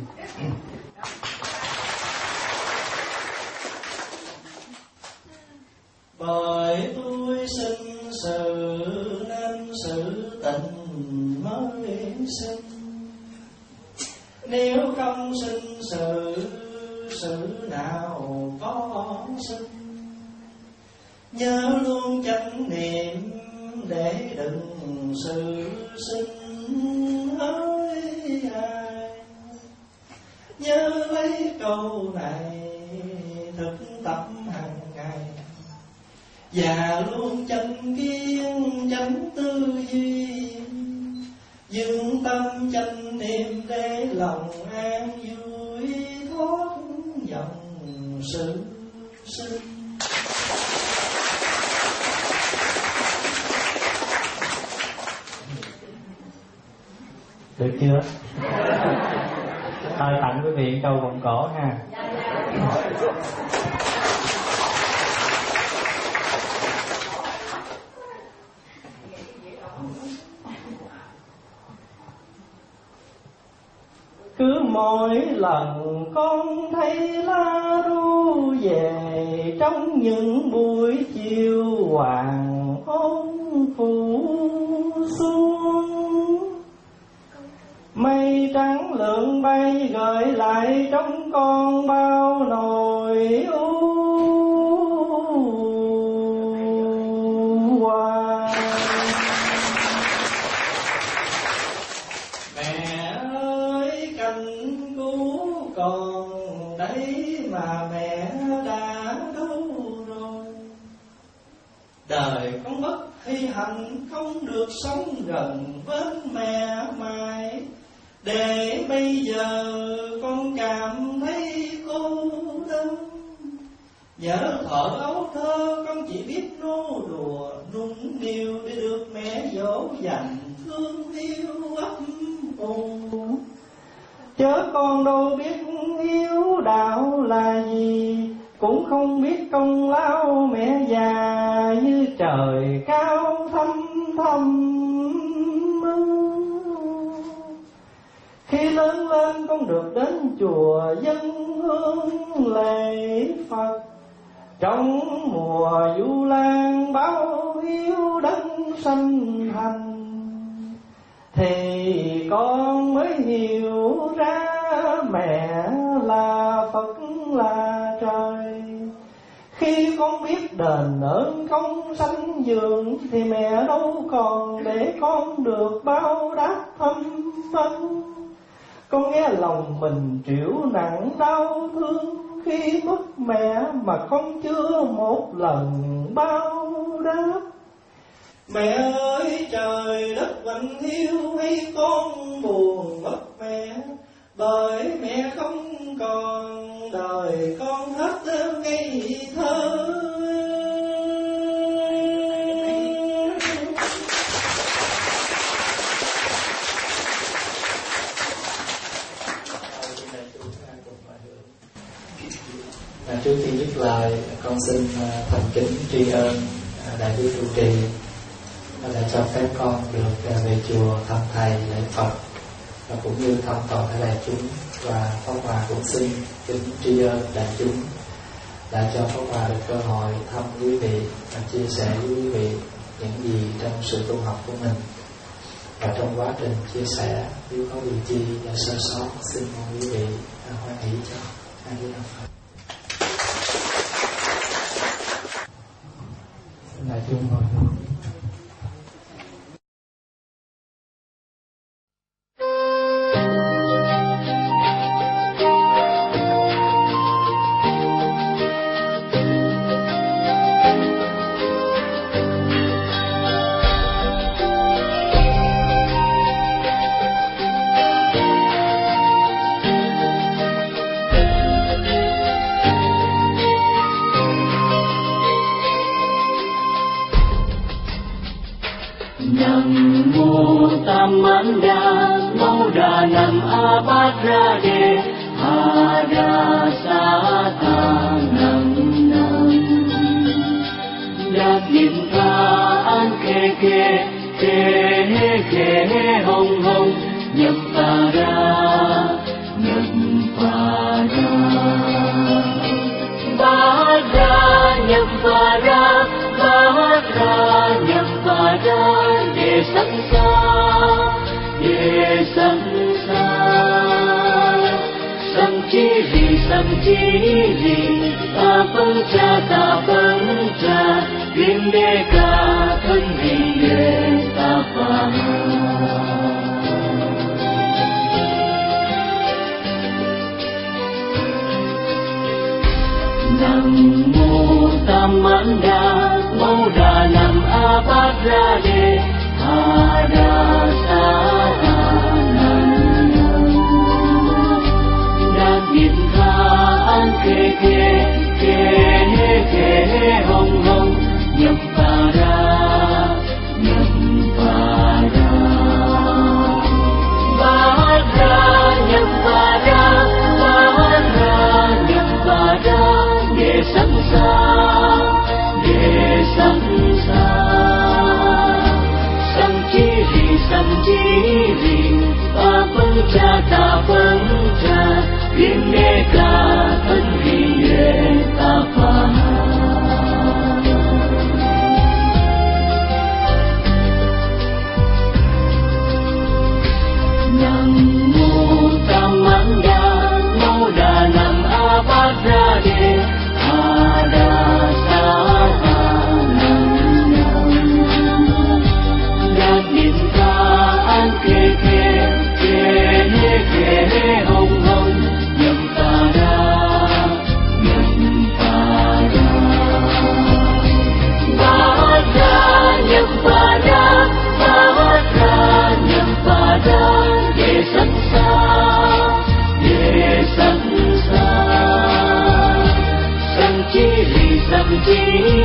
C: Bởi tôi sinh sự nên sự tình mới sinh, nếu không sinh sự, sự nào có sinh. Nhớ luôn chánh niệm để đừng sự sinh hỡi ai. Nhớ lấy câu này thực tập hàng ngày, và luôn chánh kiến chánh tư duy, dương tâm chánh niệm để lòng an vui thoát dòng sự sinh.
B: Được chưa? Thôi tặng quý vị câu vòng cổ ha. Cứ mỗi lần con thấy lá ru về trong những buổi chiều hoàng hôn phủ xuống, mây trắng lượn bay gợi lại trong con bao nỗi u hoài.
C: Mẹ ơi cành cứu còn đấy mà mẹ đã đâu rồi. Đời con mất hy hạnh không được sống gần với mẹ mãi, để bây giờ con cảm thấy cô đơn. Nhớ thuở ấu thơ con chỉ biết nô đùa nung niu để được mẹ dỗ dành thương yêu ấp ủ.
B: Chớ con đâu biết hiếu đạo là gì, cũng không biết công lao mẹ già như trời cao thăm thăm. Khi lớn lên con được đến chùa dân hương lễ Phật, trong mùa Vu Lan báo hiếu đấng sanh thành, thì con mới hiểu ra mẹ là Phật là trời. Khi con biết đền ơn công sanh dưỡng, thì mẹ đâu còn để con được bao đáp thâm ân. Con nghe lòng mình triệu nặng đau thương, khi mất mẹ mà con chưa một lần bao đáp.
C: Mẹ ơi trời đất vẫn hiếu hay con buồn mất mẹ, bởi mẹ không còn đời con hết ngây thơ.
A: À, trước khi dứt lời, con xin thành kính tri ân đại đức trụ trì đã cho phép con được về chùa thăm thầy lễ Phật, và cũng như thăm toàn thể đại chúng. Và Pháp Hòa cũng xin kính tri ân đại chúng đã cho Pháp Hòa được cơ hội thăm quý vị và chia sẻ với quý vị những gì trong sự tu học của mình. Và trong quá trình chia sẻ, nếu có điều chi sơ sót, xin mong quý vị hoan hỷ cho. A Di Đà Phật.
B: Đại chúng ngồi.
F: Abhadrade Hara Satanam Đạt niệm tha an khe khe khe khe hong hong nhập para nhập para bát ra nhập para bát ra nhập para để sanh xa để sanh xa sanh chi ri sanh chi ri ta phân cha ta phân cha Viên đế ca thân vi đề ta phá Nam mô Tam Mãn Đa Mâu Đà Nam A Bát Ra Đề Hà Đa Sa Nam Đa Niệm Tha An Khe Khe Khe Khe Hong Hong nhập para nhập para bát ra nhập para bát ra nhập para để sanh xa để sanh xa sanh chi ri sanh chi ri ta phân cha ta phân cha viên đế ca thân vi đề ta phá Tam Mãn Đa Mâu Đà Nam A Bát Ra Đề Hà Đa Sa Nam Đạt niệm tha an khe khe khe khe hong hong nhập para nhập para bát ra nhập para bát ra nhập para để sanh xa để sanh xa sanh chi ri sanh chi